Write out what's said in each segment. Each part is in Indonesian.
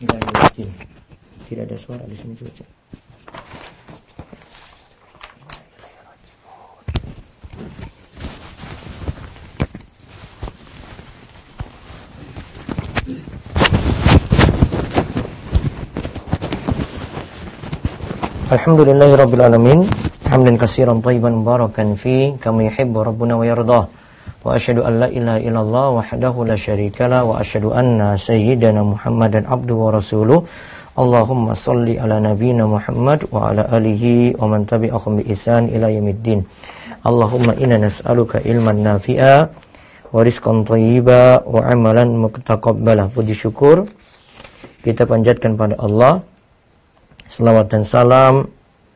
Enggak ada lagi. Tidak ada suara di sini juga. Alhamdulillahirabbil alamin. Hamdan katsiran thayyiban mubarakan fi kama yuhibbu rabbuna wa yardah. Wa asyhadu an la ilaha illallah wahdahu la syarikalah wa asyhadu anna sayyidana Muhammadan abduhu wa rasuluh. Allahumma shalli ala nabiyyina Muhammad wa ala alihi wa man tabi'ahum bi ihsan ila yaumiddin. Allahumma inna nas'aluka ilman nafi'a wa rizqan thayyiba wa amalan mutaqabbala. Puji syukur kita panjatkan pada Allah. Selawat dan salam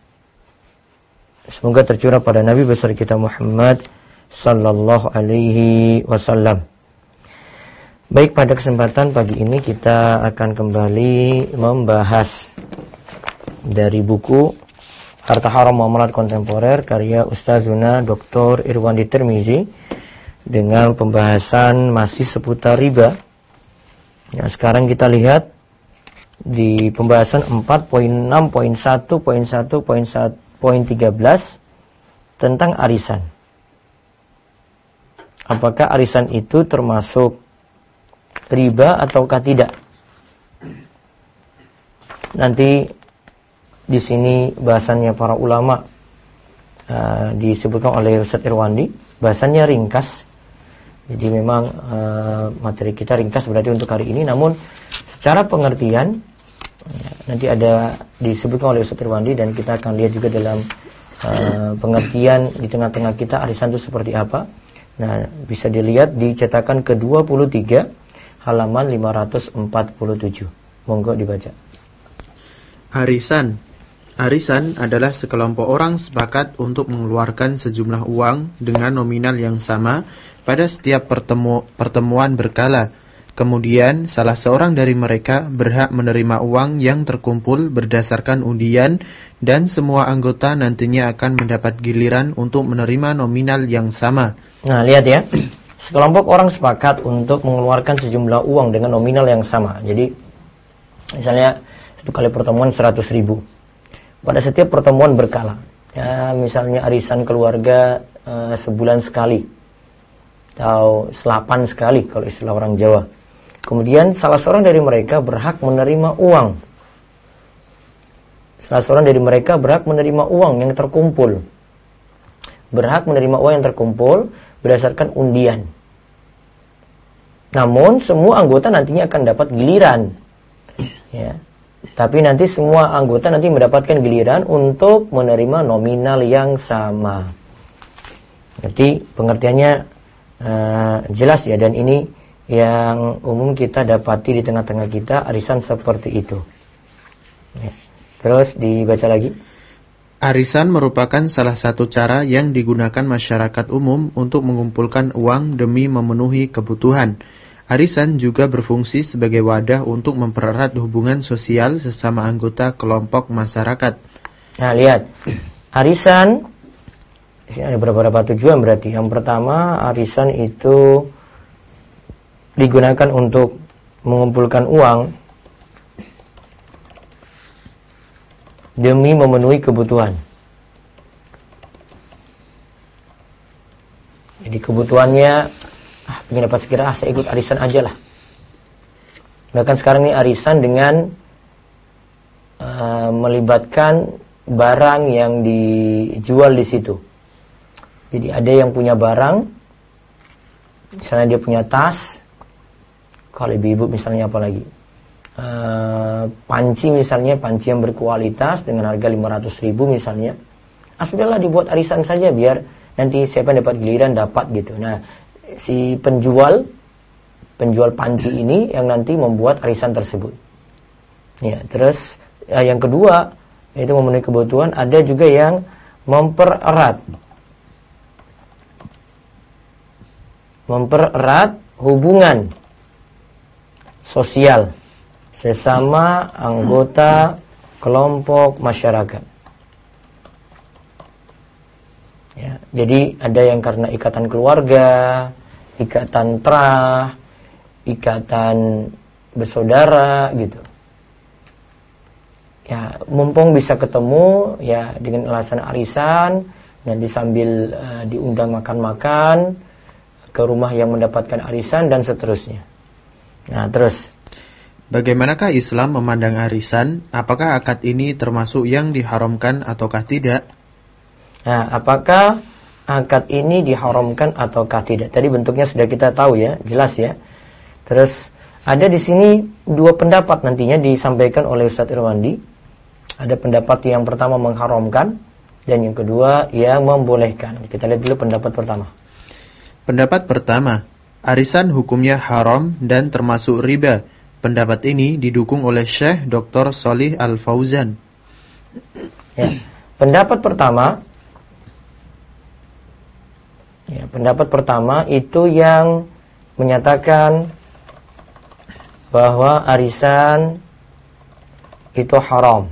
semoga tercurah pada Nabi besar kita Muhammad sallallahu alaihi wasallam. Baik, pada kesempatan pagi ini kita akan kembali membahas dari buku Harta Haram Muamalat Kontemporer karya Ustazuna Dr. Irwandi Tirmizi dengan pembahasan masih seputar riba. Nah, sekarang kita lihat di pembahasan 4.6.1.1.13 tentang arisan. Apakah arisan itu termasuk riba ataukah tidak? Nanti di sini bahasannya para ulama disebutkan oleh Ustaz Irwandi. Bahasannya ringkas. Jadi memang materi kita ringkas berarti untuk hari ini. Namun secara pengertian nanti ada disebutkan oleh Ustaz Irwandi dan kita akan lihat juga dalam pengertian di tengah-tengah kita arisan itu seperti apa. Nah, bisa dilihat di cetakan ke-23 halaman 547. Monggo dibaca. Arisan adalah sekelompok orang sepakat untuk mengeluarkan sejumlah uang dengan nominal yang sama pada setiap pertemuan berkala. Kemudian salah seorang dari mereka berhak menerima uang yang terkumpul berdasarkan undian dan semua anggota nantinya akan mendapat giliran untuk menerima nominal yang sama. Nah, lihat ya. Sekelompok orang sepakat untuk mengeluarkan sejumlah uang dengan nominal yang sama. Jadi misalnya satu kali pertemuan 100.000. Pada setiap pertemuan berkala. Ya, misalnya arisan keluarga sebulan sekali atau selapan sekali kalau istilah orang Jawa. Kemudian salah seorang dari mereka berhak menerima uang. Salah seorang dari mereka berhak menerima uang yang terkumpul. Berhak menerima uang yang terkumpul berdasarkan undian. Namun semua anggota nantinya akan dapat giliran. Ya. Tapi nanti semua anggota nanti mendapatkan giliran untuk menerima nominal yang sama. Jadi pengertiannya jelas ya, dan ini yang umum kita dapati di tengah-tengah kita arisan seperti itu. Ya. Terus dibaca lagi. Arisan merupakan salah satu cara yang digunakan masyarakat umum untuk mengumpulkan uang demi memenuhi kebutuhan. Arisan juga berfungsi sebagai wadah untuk mempererat hubungan sosial sesama anggota kelompok masyarakat. Nah, lihat. Arisan, ini ada beberapa tujuan berarti. Yang pertama, arisan itu digunakan untuk mengumpulkan uang demi memenuhi kebutuhan. Jadi kebutuhannya, ingin dapat segera, saya ikut arisan aja lah. Bahkan sekarang ini arisan dengan melibatkan barang yang dijual di situ. Jadi ada yang punya barang, misalnya dia punya tas. Kalau ibu-ibu misalnya apa lagi? Panci misalnya, panci yang berkualitas dengan harga 500.000 misalnya. Sudahlah dibuat arisan saja biar nanti siapa yang dapat giliran dapat gitu. Nah, si penjual panci ini yang nanti membuat arisan tersebut. Ya, terus yang kedua yaitu memenuhi kebutuhan. Ada juga yang mempererat hubungan sosial sesama anggota kelompok masyarakat. Ya, jadi ada yang karena ikatan keluarga, ikatan trah, ikatan bersaudara gitu. Ya, mumpung bisa ketemu ya dengan alasan arisan, nanti sambil diundang makan-makan ke rumah yang mendapatkan arisan dan seterusnya. Nah, terus bagaimanakah Islam memandang arisan? Apakah akad ini termasuk yang diharamkan ataukah tidak? Nah, apakah akad ini diharamkan ataukah tidak? Tadi bentuknya sudah kita tahu ya, jelas ya. Terus ada di sini dua pendapat nantinya disampaikan oleh Ustadz Irwandi. Ada pendapat yang pertama mengharamkan dan yang kedua yang membolehkan. Kita lihat dulu pendapat pertama. Pendapat pertama, arisan hukumnya haram dan termasuk riba. Pendapat ini didukung oleh Syekh Dr. Shalih Al-Fauzan. Ya, pendapat pertama itu yang menyatakan bahwa arisan itu haram.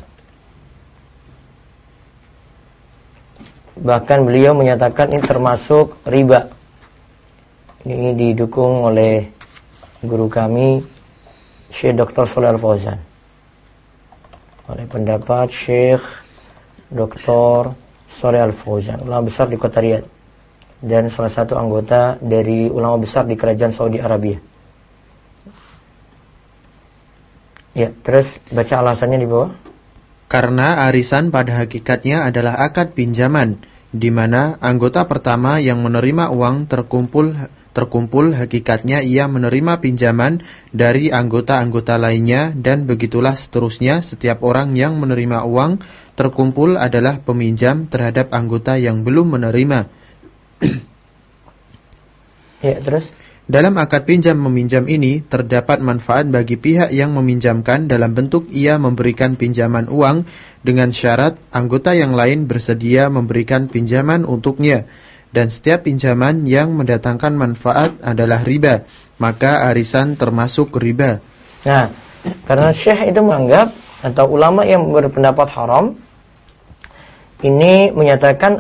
Bahkan beliau menyatakan ini termasuk riba. Ini didukung oleh guru kami Syekh Dr. Shalih Al-Fauzan. Oleh pendapat Syekh Dr. Shalih Al-Fauzan, ulama besar di kota Riyadh dan salah satu anggota dari ulama besar di kerajaan Saudi Arabia. Ya, terus baca alasannya di bawah. Karena arisan pada hakikatnya adalah akad pinjaman, di mana anggota pertama yang menerima uang terkumpul hakikatnya ia menerima pinjaman dari anggota-anggota lainnya, dan begitulah seterusnya setiap orang yang menerima uang terkumpul adalah peminjam terhadap anggota yang belum menerima. Ya, terus dalam akad pinjam-meminjam ini terdapat manfaat bagi pihak yang meminjamkan dalam bentuk ia memberikan pinjaman uang dengan syarat anggota yang lain bersedia memberikan pinjaman untuknya, dan setiap pinjaman yang mendatangkan manfaat adalah riba, maka arisan termasuk riba. Nah, karena Syekh itu menganggap atau ulama yang berpendapat haram ini menyatakan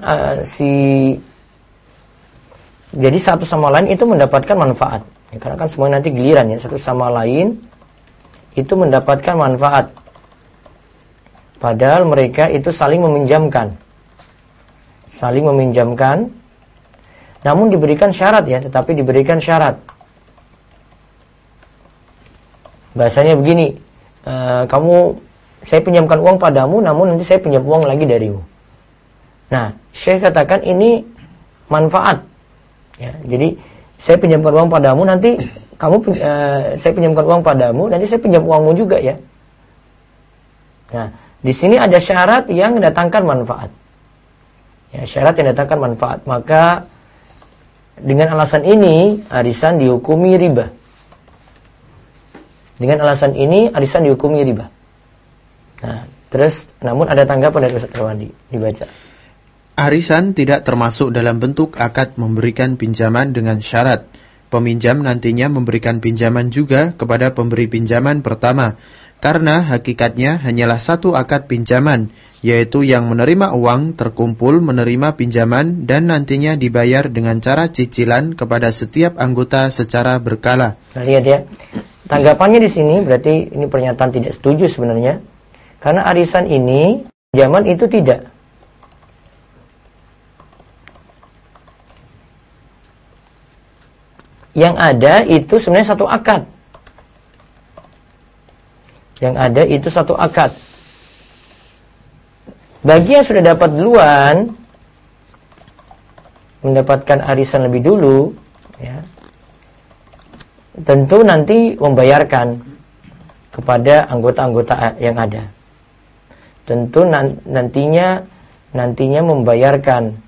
jadi satu sama lain itu mendapatkan manfaat. Ya, karena kan semuanya nanti giliran ya, satu sama lain itu mendapatkan manfaat. Padahal mereka itu saling meminjamkan. Namun diberikan syarat ya, tetapi diberikan syarat. Bahasanya begini, saya pinjamkan uang padamu, namun nanti saya pinjam uang lagi darimu. Nah, Syekh katakan ini manfaat. Ya, jadi saya pinjamkan uang padamu, nanti saya pinjamkan uang padamu, nanti saya pinjam uangmu juga ya. Nah, di sini ada syarat yang mendatangkan manfaat. Ya, syarat yang mendatangkan manfaat. Maka dengan alasan ini arisan dihukumi riba. Nah, terus namun ada tanggapan dari Ustaz Irwandi, dibaca. Arisan tidak termasuk dalam bentuk akad memberikan pinjaman dengan syarat peminjam nantinya memberikan pinjaman juga kepada pemberi pinjaman pertama, karena hakikatnya hanyalah satu akad pinjaman, yaitu yang menerima uang terkumpul menerima pinjaman dan nantinya dibayar dengan cara cicilan kepada setiap anggota secara berkala. Nah, lihat ya, tanggapannya di sini berarti ini pernyataan tidak setuju sebenarnya, karena arisan ini pinjaman itu tidak. Yang ada itu sebenarnya satu akad. Bagi yang sudah dapat duluan, mendapatkan arisan lebih dulu, ya, tentu nanti membayarkan kepada anggota-anggota yang ada. Tentu nantinya membayarkan,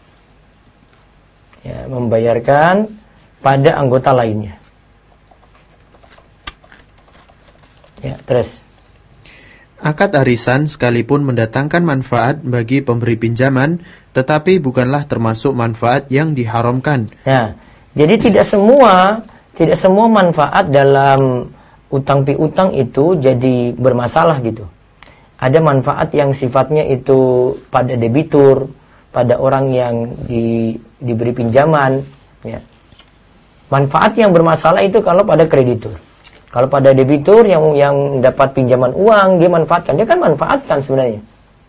ya, pada anggota lainnya. Ya, terus. Akad arisan sekalipun mendatangkan manfaat bagi pemberi pinjaman, tetapi bukanlah termasuk manfaat yang diharamkan. Nah, jadi tidak semua manfaat dalam utang piutang itu jadi bermasalah gitu. Ada manfaat yang sifatnya itu pada debitur, pada orang yang diberi pinjaman, ya. Manfaat yang bermasalah itu kalau pada kreditur. Kalau pada debitur yang dapat pinjaman uang, dia manfaatkan. Dia kan manfaatkan sebenarnya.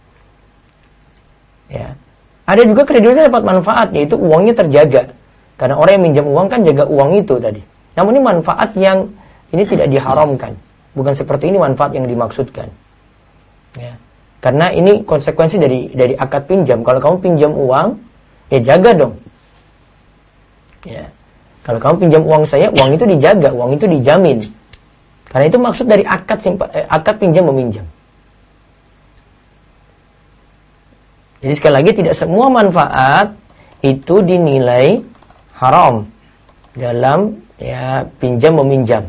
Ya. Ada juga krediturnya dapat manfaat, yaitu uangnya terjaga. Karena orang yang minjam uang kan jaga uang itu tadi. Namun ini manfaat yang ini tidak diharamkan. Bukan seperti ini manfaat yang dimaksudkan. Ya. Karena ini konsekuensi dari akad pinjam. Kalau kamu pinjam uang, ya jaga dong. Ya. Kalau kamu pinjam uang saya, uang itu dijaga, uang itu dijamin. Karena itu maksud dari akad pinjam meminjam. Jadi sekali lagi tidak semua manfaat itu dinilai haram dalam pinjam meminjam.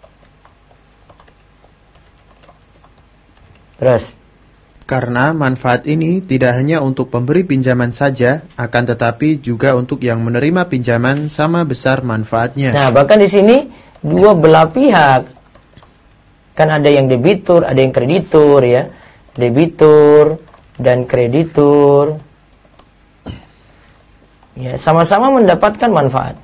Terus, karena manfaat ini tidak hanya untuk pemberi pinjaman saja, akan tetapi juga untuk yang menerima pinjaman sama besar manfaatnya. Nah, bahkan di sini dua belah pihak. Kan ada yang debitur, ada yang kreditur ya. Debitur dan kreditur. Ya, sama-sama mendapatkan manfaat.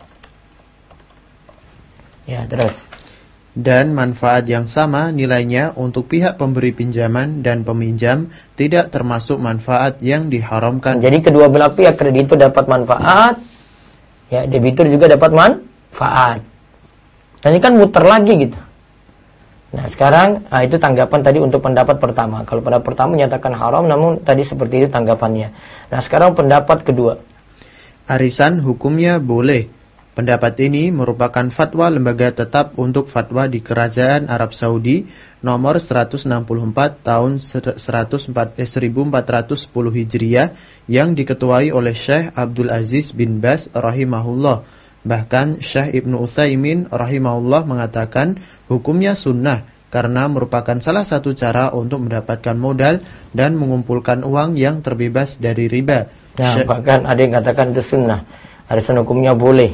Ya, terus. Dan manfaat yang sama nilainya untuk pihak pemberi pinjaman dan peminjam tidak termasuk manfaat yang diharamkan. Jadi kedua belah pihak, kreditur dapat manfaat, ya debitur juga dapat manfaat. Dan ini kan muter lagi gitu. Nah sekarang itu tanggapan tadi untuk pendapat pertama. Kalau pendapat pertama menyatakan haram, namun tadi seperti itu tanggapannya. Nah sekarang pendapat kedua. Arisan hukumnya boleh. Pendapat ini merupakan fatwa Lembaga Tetap untuk Fatwa di Kerajaan Arab Saudi nomor 164 tahun 1410 Hijriah yang diketuai oleh Syekh Abdul Aziz bin Baz rahimahullah. Bahkan Syekh Ibnu Utsaimin rahimahullah mengatakan hukumnya sunnah karena merupakan salah satu cara untuk mendapatkan modal dan mengumpulkan uang yang terbebas dari riba. Nah, bahkan ada yang katakan itu sunnah. Arisan hukumnya boleh.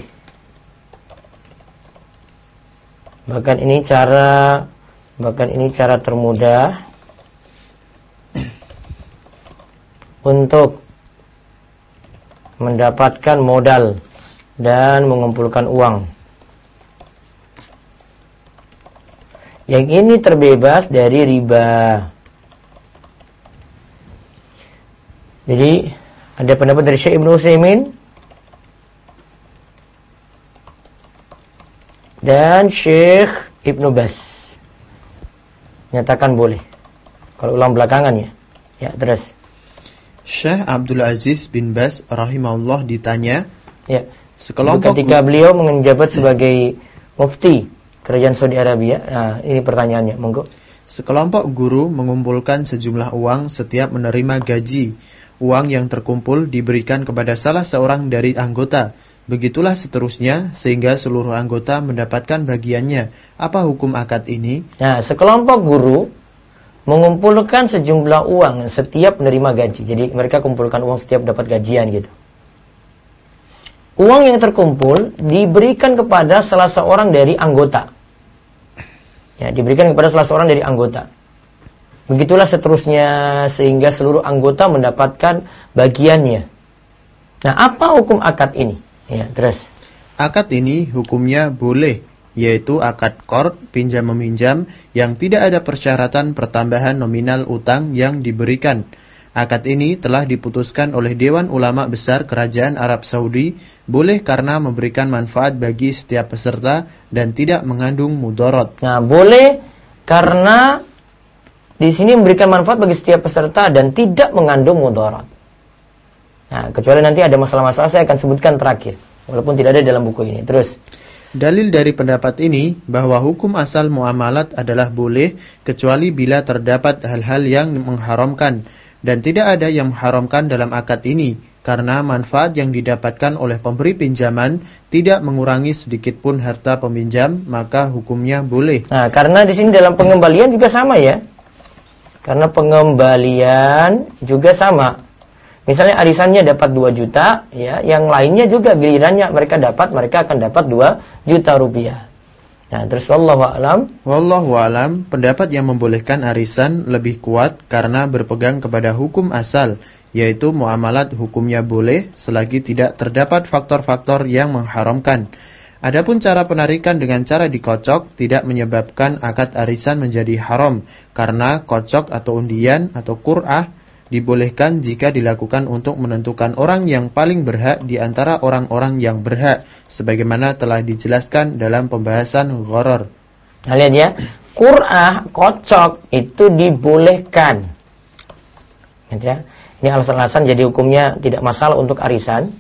Bahkan ini cara termudah untuk mendapatkan modal dan mengumpulkan uang. Yang ini terbebas dari riba. Jadi ada pendapat dari Syekh Ibnu Utsaimin dan Syekh Ibnu Baz nyatakan boleh. Kalau ulang belakangan ya. Ya, terus. Syekh Abdul Aziz bin Baz rahimahullah ditanya, ya, ketika beliau menjabat sebagai mufti Kerajaan Saudi Arabia. Nah, ini pertanyaannya, monggo. Sekelompok guru mengumpulkan sejumlah uang setiap menerima gaji. Uang yang terkumpul diberikan kepada salah seorang dari anggota. Begitulah seterusnya sehingga seluruh anggota mendapatkan bagiannya. Apa hukum akad ini? Nah, sekelompok guru mengumpulkan sejumlah uang setiap menerima gaji. Jadi mereka kumpulkan uang setiap dapat gajian gitu. Uang yang terkumpul diberikan kepada salah seorang dari anggota. Ya, diberikan kepada salah seorang dari anggota. Begitulah seterusnya sehingga seluruh anggota mendapatkan bagiannya. Nah, apa hukum akad ini? Ya, terus. Akad ini hukumnya boleh, yaitu akad qard pinjam meminjam yang tidak ada persyaratan pertambahan nominal utang yang diberikan. Akad ini telah diputuskan oleh Dewan Ulama Besar Kerajaan Arab Saudi, boleh karena memberikan manfaat bagi setiap peserta dan tidak mengandung mudarat. Nah, boleh karena di sini memberikan manfaat bagi setiap peserta dan tidak mengandung mudarat. Nah, kecuali nanti ada masalah-masalah saya akan sebutkan terakhir, walaupun tidak ada dalam buku ini. Terus. Dalil dari pendapat ini bahwa hukum asal muamalat adalah boleh kecuali bila terdapat hal-hal yang mengharamkan. Dan tidak ada yang mengharamkan dalam akad ini, karena manfaat yang didapatkan oleh pemberi pinjaman tidak mengurangi sedikitpun harta peminjam, maka hukumnya boleh. Nah, karena di sini dalam pengembalian juga sama ya. Karena pengembalian juga sama. Misalnya arisannya dapat 2 juta, ya, yang lainnya juga gilirannya mereka akan dapat 2 juta rupiah. Nah, terus wallahu a'lam, pendapat yang membolehkan arisan lebih kuat karena berpegang kepada hukum asal, yaitu muamalat hukumnya boleh selagi tidak terdapat faktor-faktor yang mengharamkan. Adapun cara penarikan dengan cara dikocok tidak menyebabkan akad arisan menjadi haram, karena kocok atau undian atau qur'ah dibolehkan jika dilakukan untuk menentukan orang yang paling berhak di antara orang-orang yang berhak, sebagaimana telah dijelaskan dalam pembahasan gharar. Nah, lihat ya, qur'ah, kocok itu dibolehkan. Ya. Ini alasan-alasan jadi hukumnya tidak masalah untuk arisan.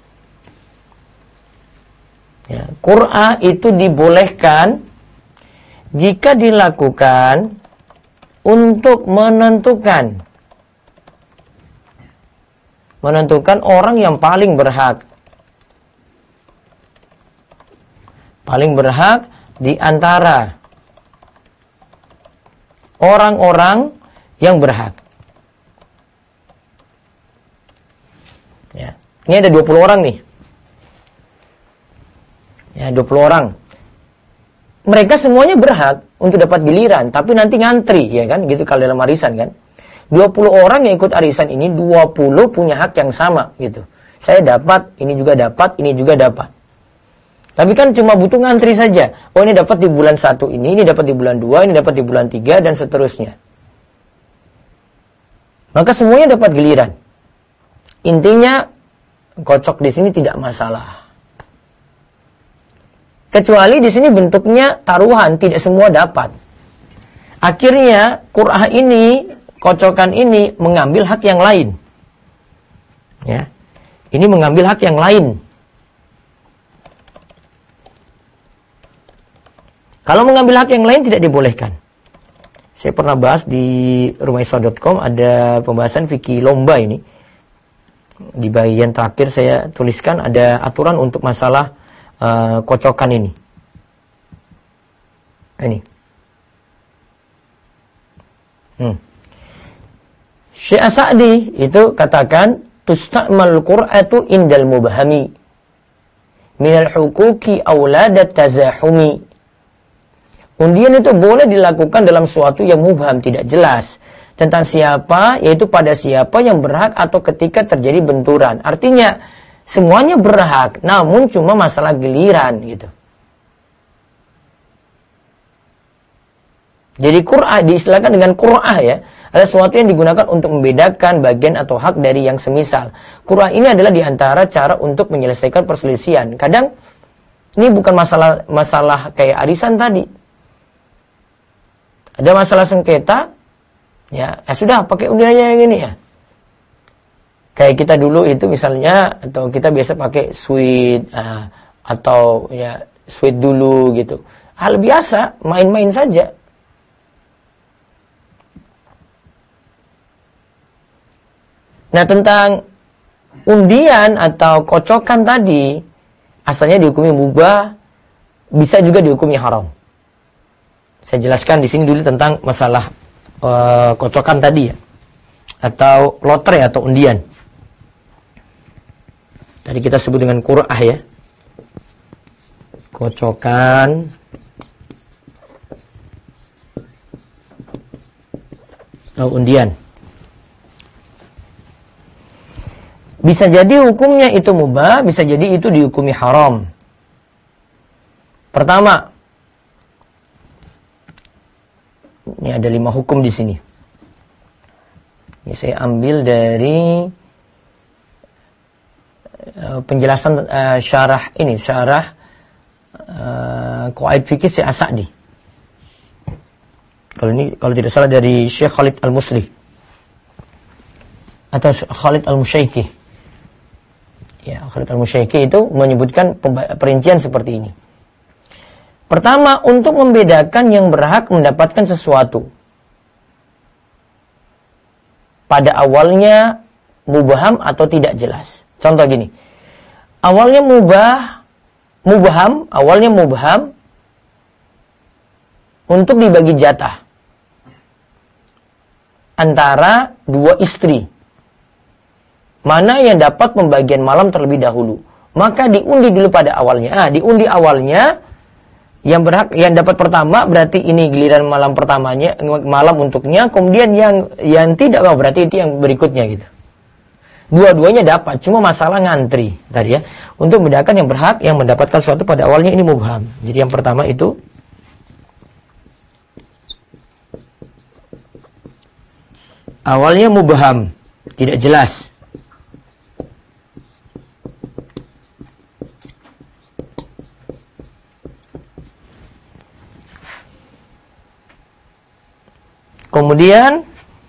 Ya, qur'ah itu dibolehkan jika dilakukan untuk menentukan orang yang paling berhak. Paling berhak di antara orang-orang yang berhak. Ya. Ini ada 20 orang nih. Ya, 20 orang. Mereka semuanya berhak untuk dapat giliran, tapi nanti ngantri, ya kan? Gitu kalau dalam arisan kan. 20 orang yang ikut arisan ini, 20 punya hak yang sama gitu. Saya dapat, ini juga dapat, ini juga dapat. Tapi kan cuma butuh ngantri saja. Oh, ini dapat di bulan 1 ini dapat di bulan 2, ini dapat di bulan 3 dan seterusnya. Maka semuanya dapat giliran. Intinya kocok di sini tidak masalah. Kecuali di sini bentuknya taruhan, tidak semua dapat. Akhirnya qur'ah ini, kocokan ini mengambil hak yang lain. Ya. Ini mengambil hak yang lain. Kalau mengambil hak yang lain tidak dibolehkan. Saya pernah bahas di rumahiswa.com ada pembahasan fikih lomba ini. Di bagian terakhir saya tuliskan ada aturan untuk masalah kocokan ini. Ini. Syekh As-Sa'di itu katakan tusta'mal qur'atu indal mubhami minal huquqi auladat tazahumi. Undian itu boleh dilakukan dalam suatu yang mubham, tidak jelas tentang siapa, yaitu pada siapa yang berhak atau ketika terjadi benturan. Artinya semuanya berhak, namun cuma masalah giliran gitu. Jadi qur'ah diistilahkan dengan qur'ah ya. Ada sesuatu yang digunakan untuk membedakan bagian atau hak dari yang semisal. Qur'ah ini adalah diantara cara untuk menyelesaikan perselisihan. Kadang ini bukan masalah kayak arisan tadi. Ada masalah sengketa, ya sudah pakai undiannya yang ini ya. Kayak kita dulu itu misalnya, atau kita biasa pakai sweet, atau ya sweet dulu gitu. Hal biasa, main-main saja. Nah, tentang undian atau kocokan tadi, asalnya dihukumi mubah, bisa juga dihukumi haram. Saya jelaskan di sini dulu tentang masalah kocokan tadi ya, atau lotre atau undian. Tadi kita sebut dengan qur'ah ya. Kocokan atau undian. Bisa jadi hukumnya itu mubah, bisa jadi itu dihukumi haram. Pertama, ini ada 5 hukum di sini. Ini saya ambil dari penjelasan syarah Qawaid Fikih Syekh As-Sa'di. Kalau tidak salah dari Syekh Khalid Al-Musli atau Khalid Al-Musyaiki. Ya, Khalid Al-Musyaiki itu menyebutkan perincian seperti ini. Pertama, untuk membedakan yang berhak mendapatkan sesuatu. Pada awalnya mubham atau tidak jelas. Contoh gini. Awalnya mubham untuk dibagi jatah antara 2 istri. Mana yang dapat pembagian malam terlebih dahulu. Maka diundi dulu pada awalnya. Diundi awalnya yang berhak, yang dapat pertama berarti ini giliran malam pertamanya, malam untuknya. Kemudian yang tidak berarti itu yang berikutnya gitu. Dua-duanya dapat, cuma masalah ngantri tadi ya. Untuk membedakan yang berhak yang mendapatkan sesuatu pada awalnya ini mubham. Jadi yang pertama itu awalnya mubham, tidak jelas. Kemudian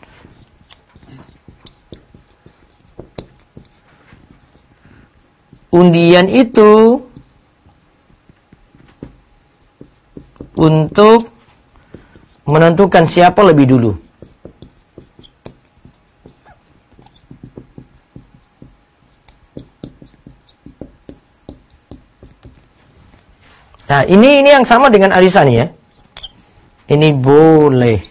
undian itu untuk menentukan siapa lebih dulu. Nah, ini yang sama dengan arisan ya. Ini boleh.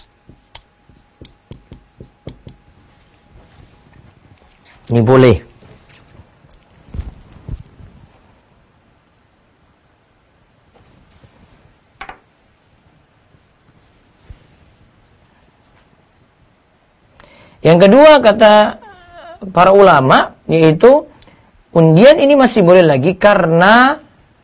Ini boleh. Yang kedua kata para ulama yaitu undian ini masih boleh lagi karena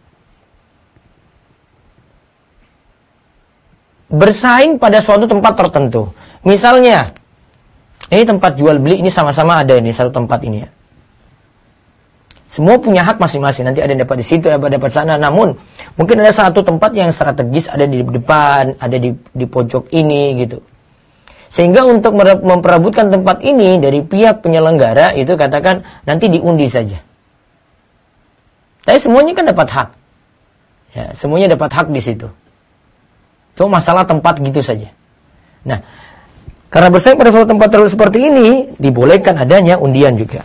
bersaing pada suatu tempat tertentu. Misalnya ini tempat jual beli ini sama-sama ada ini satu tempat ini ya. Semua punya hak masing-masing. Nanti ada yang dapat di situ, ada yang dapat sana. Namun mungkin ada satu tempat yang strategis ada di depan, ada di pojok ini gitu. Sehingga untuk memperebutkan tempat ini dari pihak penyelenggara itu katakan nanti diundi saja. Tapi semuanya kan dapat hak. Ya, semuanya dapat hak di situ. Cuma masalah tempat gitu saja. Nah, karena bersaing pada suatu tempat terlalu seperti ini, dibolehkan adanya undian juga.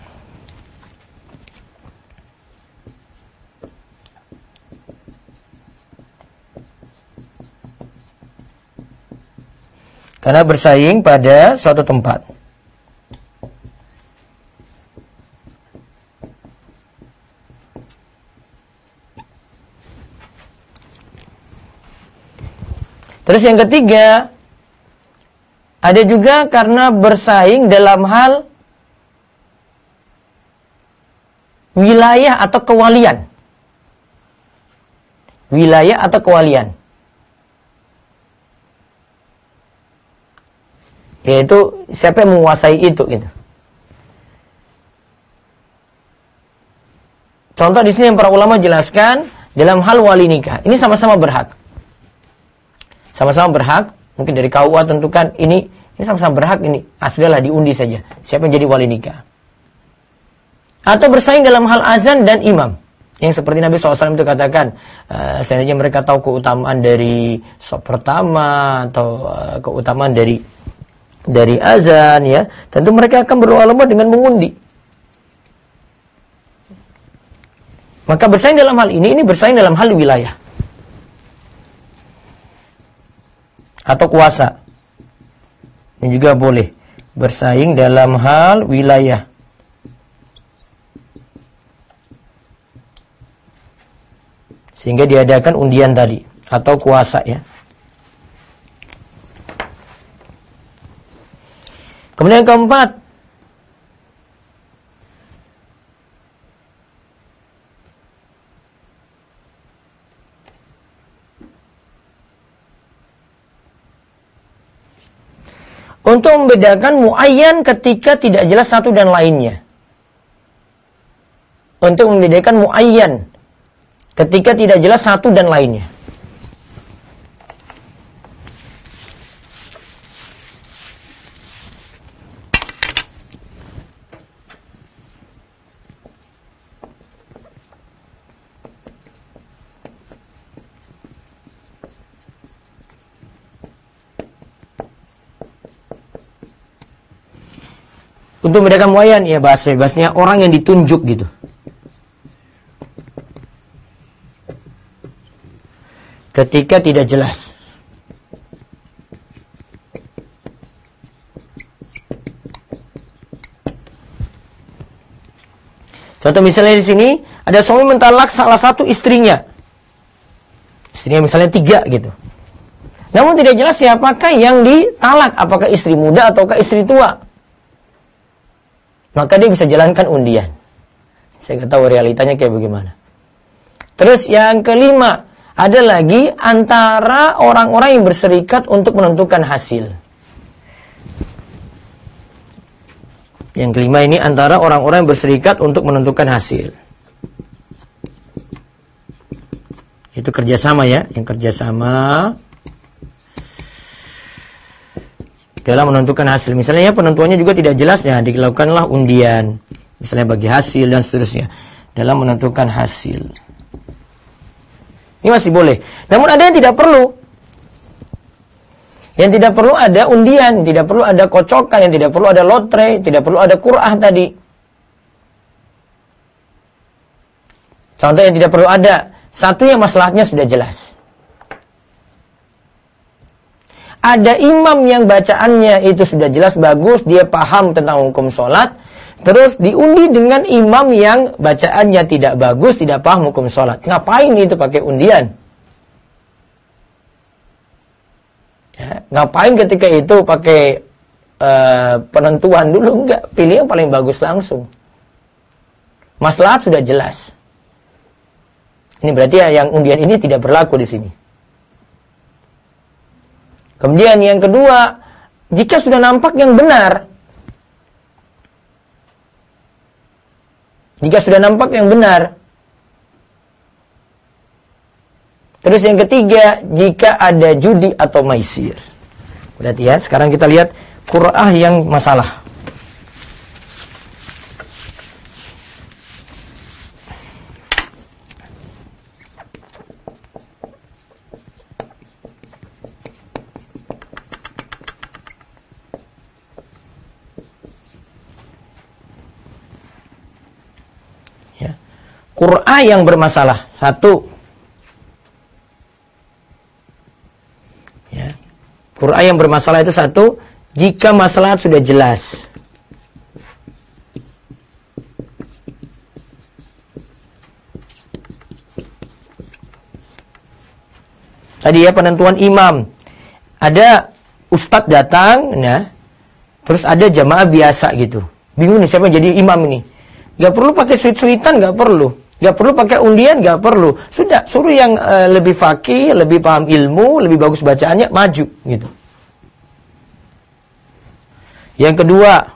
Karena bersaing pada suatu tempat. Terus yang ketiga, ada juga karena bersaing dalam hal wilayah atau kewalian. Wilayah atau kewalian. Yaitu siapa yang menguasai itu gitu. Contoh di sini yang para ulama jelaskan dalam hal wali nikah. Ini sama-sama berhak. Sama-sama berhak. Mungkin dari KUA tentukan ini sama-sama berhak ini. Sudahlah diundi saja. Siapa yang jadi wali nikah. Atau bersaing dalam hal azan dan imam. Yang seperti Nabi SAW itu katakan. Seandainya mereka tahu keutamaan dari sop pertama. Atau keutamaan dari azan ya. Tentu mereka akan berlomba-lomba dengan mengundi. Maka bersaing dalam hal ini bersaing dalam hal wilayah. Atau kuasa. Ini juga boleh. Bersaing dalam hal wilayah. Sehingga diadakan undian tadi. Atau kuasa ya. Kemudian yang keempat. Untuk membedakan muayyan ketika tidak jelas satu dan lainnya. Untuk membedakan muayyan ketika tidak jelas satu dan lainnya. Untuk membedakan muayyan, ya bahasa bebasnya orang yang ditunjuk gitu. Ketika tidak jelas. Contoh misalnya di sini, ada suami mentalak salah satu istrinya. Istrinya misalnya 3 gitu. Namun tidak jelas siapakah yang ditalak, apakah istri muda ataukah istri tua. maka dia bisa jalankan undian. Saya nggak tahu realitanya kayak bagaimana. Terus yang kelima, ada lagi antara orang-orang yang berserikat untuk menentukan hasil. Yang kelima ini antara orang-orang yang berserikat untuk menentukan hasil. Itu kerjasama ya, yang kerjasama dalam menentukan hasil. Misalnya penentuannya juga tidak jelas, ya dilakukanlah undian. Misalnya bagi hasil dan seterusnya. Dalam menentukan hasil. Ini masih boleh. Namun ada yang tidak perlu. Yang tidak perlu ada undian, tidak perlu ada kocokan, yang tidak perlu ada lotre, tidak perlu ada qur'ah tadi. Contoh yang tidak perlu ada. Satu yang masalahnya sudah jelas. Ada imam yang bacaannya itu sudah jelas bagus, dia paham tentang hukum sholat. Terus diundi dengan imam yang bacaannya tidak bagus, tidak paham hukum sholat. Ngapain itu pakai undian? Ya, ngapain ketika itu pakai penentuan dulu? Enggak, pilih yang paling bagus langsung. Maslahat sudah jelas. Ini berarti yang undian ini tidak berlaku di sini. Kemudian yang kedua, jika sudah nampak yang benar. Jika sudah nampak yang benar. Terus yang ketiga, jika ada judi atau maisir. Berarti ya, sekarang kita lihat qur'ah yang masalah. Qur'ah yang bermasalah. Satu. Ya. Qur'ah yang bermasalah itu satu. Jika masalah sudah jelas. Tadi ya penentuan imam. Ada ustadz datang. Ya. Terus ada jamaah biasa gitu. Bingung nih siapa yang jadi imam ini. Gak perlu pakai suit-suitan, gak perlu. Gak perlu pakai undian, gak perlu. Sudah, suruh yang lebih faqih, lebih paham ilmu, lebih bagus bacaannya, maju gitu. Yang kedua,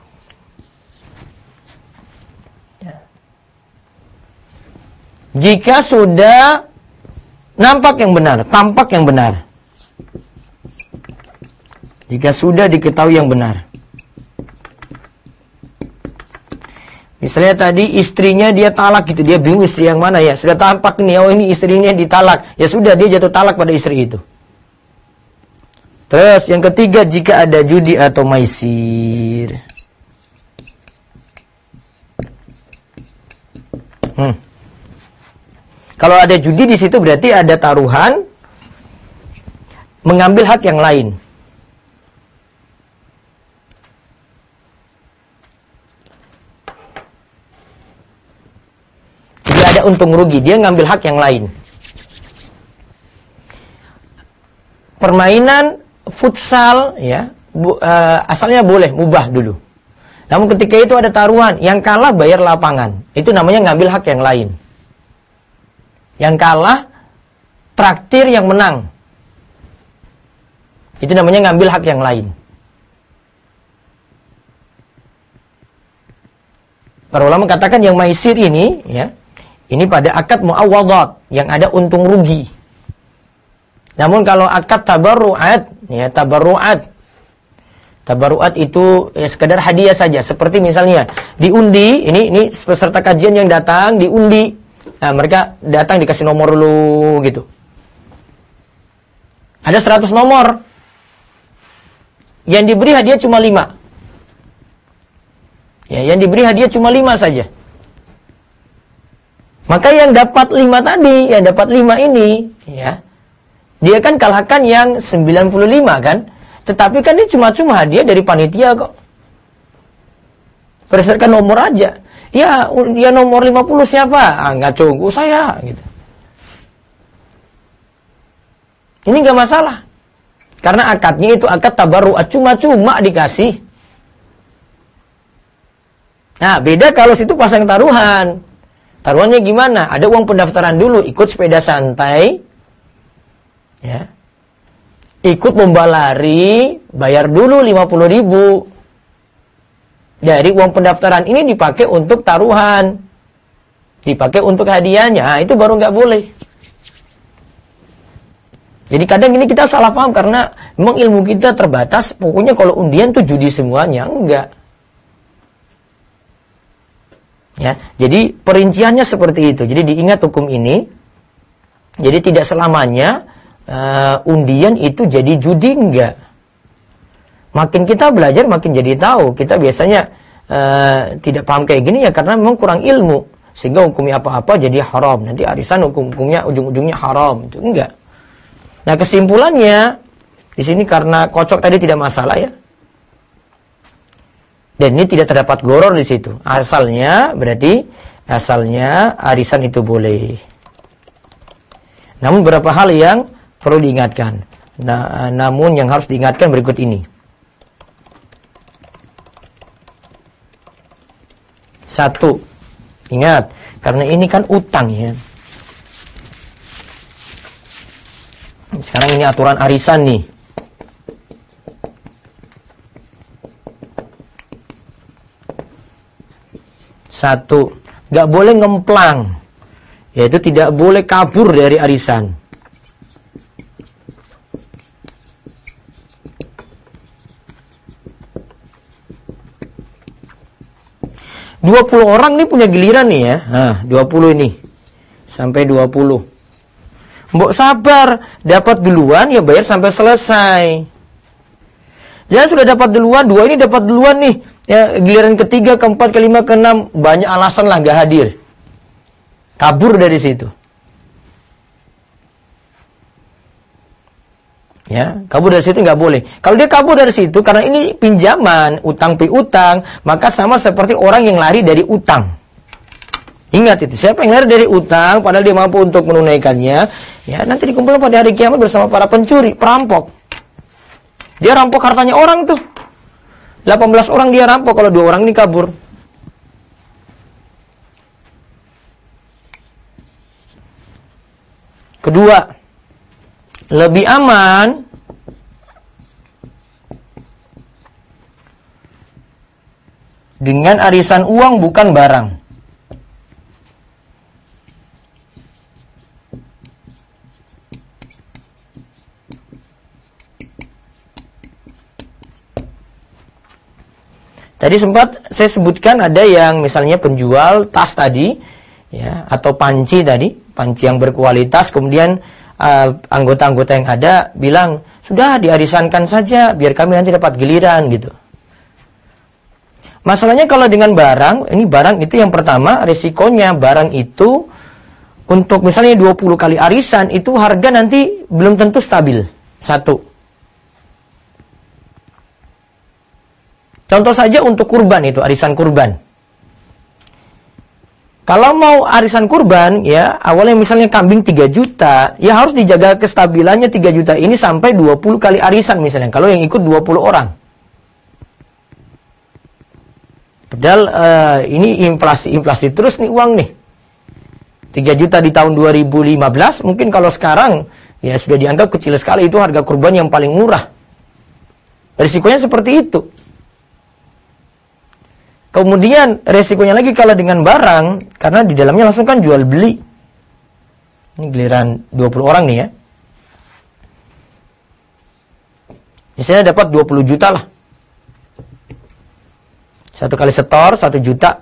jika sudah nampak yang benar, tampak yang benar. Jika sudah diketahui yang benar. Misalnya tadi istrinya dia talak gitu, dia bingung istri yang mana ya. Sudah tampak nih, oh ini istrinya ditalak. Ya sudah, dia jatuh talak pada istri itu. Terus yang ketiga, jika ada judi atau maisir. Kalau ada judi di situ berarti ada taruhan mengambil hak yang lain. Ada untung rugi, dia ngambil hak yang lain. Permainan futsal ya, asalnya boleh mubah dulu. Namun ketika itu ada taruhan, yang kalah bayar lapangan. Itu namanya ngambil hak yang lain. Yang kalah traktir yang menang. Itu namanya ngambil hak yang lain. Para ulama katakan yang maisir ini ya, ini pada akad mu'awwadhat yang ada untung rugi. Namun kalau akad tabarru'at, ya tabarru'at itu ya sekedar hadiah saja. Seperti misalnya diundi, ini peserta kajian yang datang diundi. Nah, mereka datang dikasih nomor dulu gitu. Ada 100 nomor. Yang diberi hadiah cuma 5. Ya, yang diberi hadiah cuma 5 saja. Maka yang dapat 5 tadi, yang dapat 5 ini, ya, dia kan kalahkan yang 95 kan? Tetapi kan ini cuma-cuma hadiah dari panitia kok. Berdasarkan nomor aja. Ya, dia nomor 50 siapa? Ah, nggak cukup saya, gitu. Ini nggak masalah. Karena akadnya itu akad tabarru'at, cuma-cuma dikasih. Nah, beda kalau situ pasang taruhan. Taruhannya gimana? Ada uang pendaftaran dulu, ikut sepeda santai, ya, ikut lomba lari, bayar dulu 50.000. Dari uang pendaftaran ini dipakai untuk taruhan, dipakai untuk hadiahnya. Nah, itu baru nggak boleh. Jadi kadang ini kita salah paham karena memang ilmu kita terbatas. Pokoknya kalau undian tuh judi semuanya, enggak. Ya, jadi perinciannya seperti itu. Jadi diingat hukum ini. Jadi tidak selamanya undian itu jadi judi, enggak. Makin kita belajar makin jadi tahu. Kita biasanya tidak paham kayak gini ya karena memang kurang ilmu. Sehingga hukumnya apa-apa jadi haram. Nanti arisan hukumnya ujung-ujungnya haram. Itu enggak. Nah, kesimpulannya di sini karena kocok tadi tidak masalah ya. Dan ini tidak terdapat goror di situ. Asalnya arisan itu boleh. Namun beberapa hal yang perlu diingatkan. Nah, namun yang harus diingatkan berikut ini. Satu, ingat, karena ini kan utang ya. Sekarang ini aturan arisan nih. Satu, nggak boleh ngemplang, yaitu tidak boleh kabur dari arisan. Dua 20 orang nih punya giliran nih ya. Nah, 20 ini. Sampai 20. Mbok sabar, dapat duluan ya bayar sampai selesai. Jangan sudah dapat duluan, 2 ini dapat duluan nih. Ya, giliran ketiga, keempat, kelima, keenam, banyak alasan lah gak hadir. Kabur dari situ. Ya, kabur dari situ nggak boleh. Kalau dia kabur dari situ karena ini pinjaman, utang piutang, maka sama seperti orang yang lari dari utang. Ingat itu, siapa yang lari dari utang padahal dia mampu untuk menunaikannya, ya nanti dikumpulkan pada hari kiamat bersama para pencuri, perampok. Dia rampok hartanya orang tuh. 18 orang dia rampok, kalau 2 orang ini kabur. Kedua, lebih aman dengan arisan uang bukan barang. Tadi sempat saya sebutkan ada yang misalnya penjual tas tadi, ya, atau panci tadi, panci yang berkualitas, kemudian anggota-anggota yang ada bilang, sudah diarisankan saja, biar kami nanti dapat giliran gitu. Masalahnya kalau dengan barang, ini barang itu yang pertama, resikonya barang itu, untuk misalnya 20 kali arisan, itu harga nanti belum tentu stabil. Satu. Contoh saja untuk kurban itu, arisan kurban. Kalau mau arisan kurban, ya, awalnya misalnya kambing 3 juta, ya harus dijaga kestabilannya 3 juta ini sampai 20 kali arisan misalnya, kalau yang ikut 20 orang. Padahal ini inflasi terus nih uang nih. 3 juta di tahun 2015, mungkin kalau sekarang, ya sudah dianggap kecil sekali, itu harga kurban yang paling murah. Risikonya seperti itu. Kemudian resikonya lagi kalau dengan barang, karena di dalamnya langsung kan jual beli. Ini giliran 20 orang nih ya. Misalnya dapat 20 juta lah. 1 kali setor 1 juta.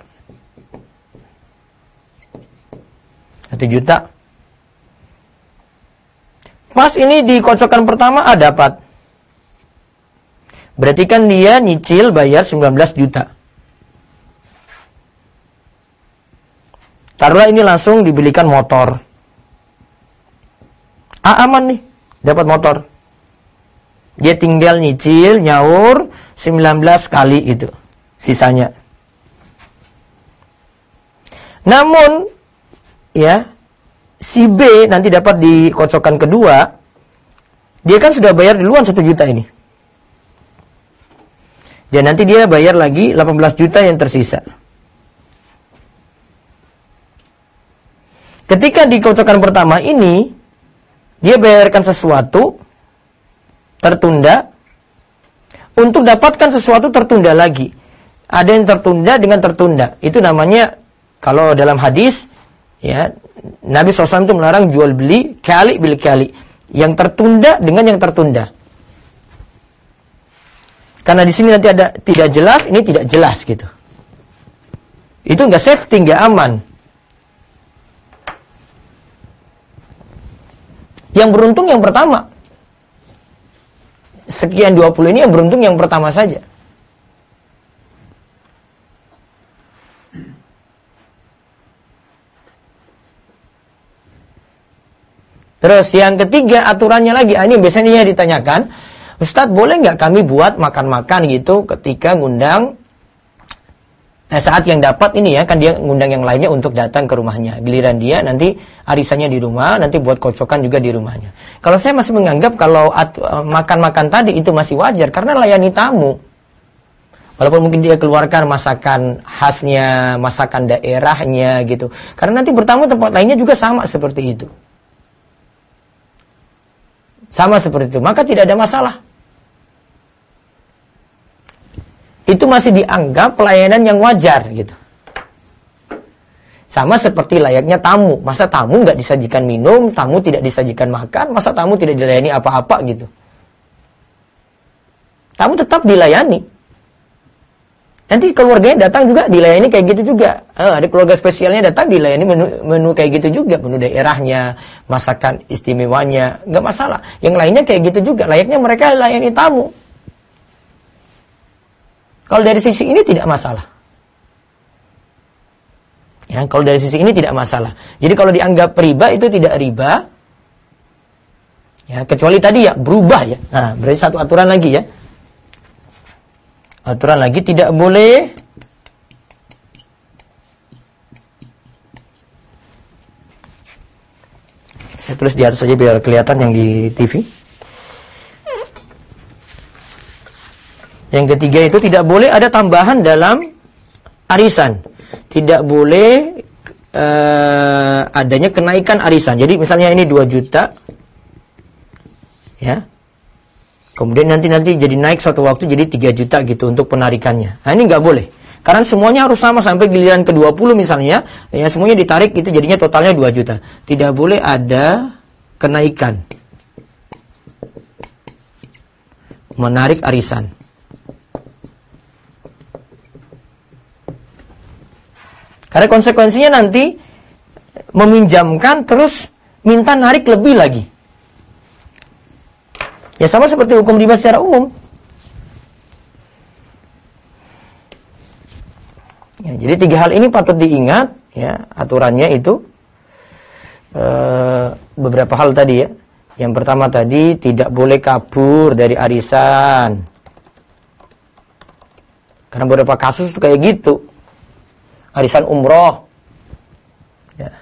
1 juta. Pas ini di kocokan pertama dapat. Berarti kan dia nyicil bayar 19 juta. Taruhlah ini langsung dibelikan motor. Aman nih, dapat motor. Dia tinggal nyicil, nyaur 19 kali itu sisanya. Namun ya, si B nanti dapat di kocokan kedua, dia kan sudah bayar duluan 1 juta ini. Dan nanti dia bayar lagi 18 juta yang tersisa. Ketika di kocokan pertama ini, dia bayarkan sesuatu, tertunda, untuk dapatkan sesuatu tertunda lagi. Ada yang tertunda dengan tertunda. Itu namanya, kalau dalam hadis, ya, Nabi SAW itu melarang jual beli kali bil kali. Yang tertunda dengan yang tertunda. Karena di sini nanti ada tidak jelas, ini tidak jelas gitu. Itu nggak safety, nggak aman. Yang beruntung yang pertama. Sekian 20 ini yang beruntung yang pertama saja. Terus yang ketiga aturannya lagi, ini biasanya ditanyakan, Ustadz boleh nggak kami buat makan-makan gitu ketika ngundang, saat yang dapat ini ya, kan dia ngundang yang lainnya untuk datang ke rumahnya. Giliran dia nanti arisannya di rumah, nanti buat kocokan juga di rumahnya. Kalau saya masih menganggap kalau makan-makan tadi itu masih wajar, karena layani tamu. Walaupun mungkin dia keluarkan masakan khasnya, masakan daerahnya gitu. Karena nanti bertamu tempat lainnya juga sama seperti itu. Sama seperti itu, maka tidak ada masalah. Itu masih dianggap pelayanan yang wajar gitu. Sama seperti layaknya tamu. Masa tamu nggak disajikan minum, tamu tidak disajikan makan, masa tamu tidak dilayani apa-apa gitu. Tamu tetap dilayani. Nanti keluarganya datang juga dilayani kayak gitu juga. Ada keluarga spesialnya datang dilayani menu kayak gitu juga, menu daerahnya, masakan istimewanya, nggak masalah. Yang lainnya kayak gitu juga, layaknya mereka layani tamu. Kalau dari sisi ini tidak masalah. Ya, kalau dari sisi ini tidak masalah. Jadi kalau dianggap riba itu tidak riba. Ya, kecuali tadi ya berubah ya. Nah, berarti satu aturan lagi ya. Aturan lagi tidak boleh saya tulis di atas saja biar kelihatan yang di TV. Yang ketiga itu tidak boleh ada tambahan dalam arisan. Tidak boleh adanya kenaikan arisan. Jadi misalnya ini 2 juta. Ya. Kemudian nanti jadi naik suatu waktu jadi 3 juta gitu untuk penarikannya. Nah ini nggak boleh. Karena semuanya harus sama sampai giliran ke-20 misalnya. Ya semuanya ditarik itu jadinya totalnya 2 juta. Tidak boleh ada kenaikan. Menarik arisan. Karena konsekuensinya nanti meminjamkan terus minta narik lebih lagi. Ya sama seperti hukum riba secara umum. Ya, jadi 3 hal ini patut diingat ya, aturannya itu beberapa hal tadi ya. Yang pertama tadi tidak boleh kabur dari arisan. Karena beberapa kasus itu kayak gitu. Arisan umroh. Ya.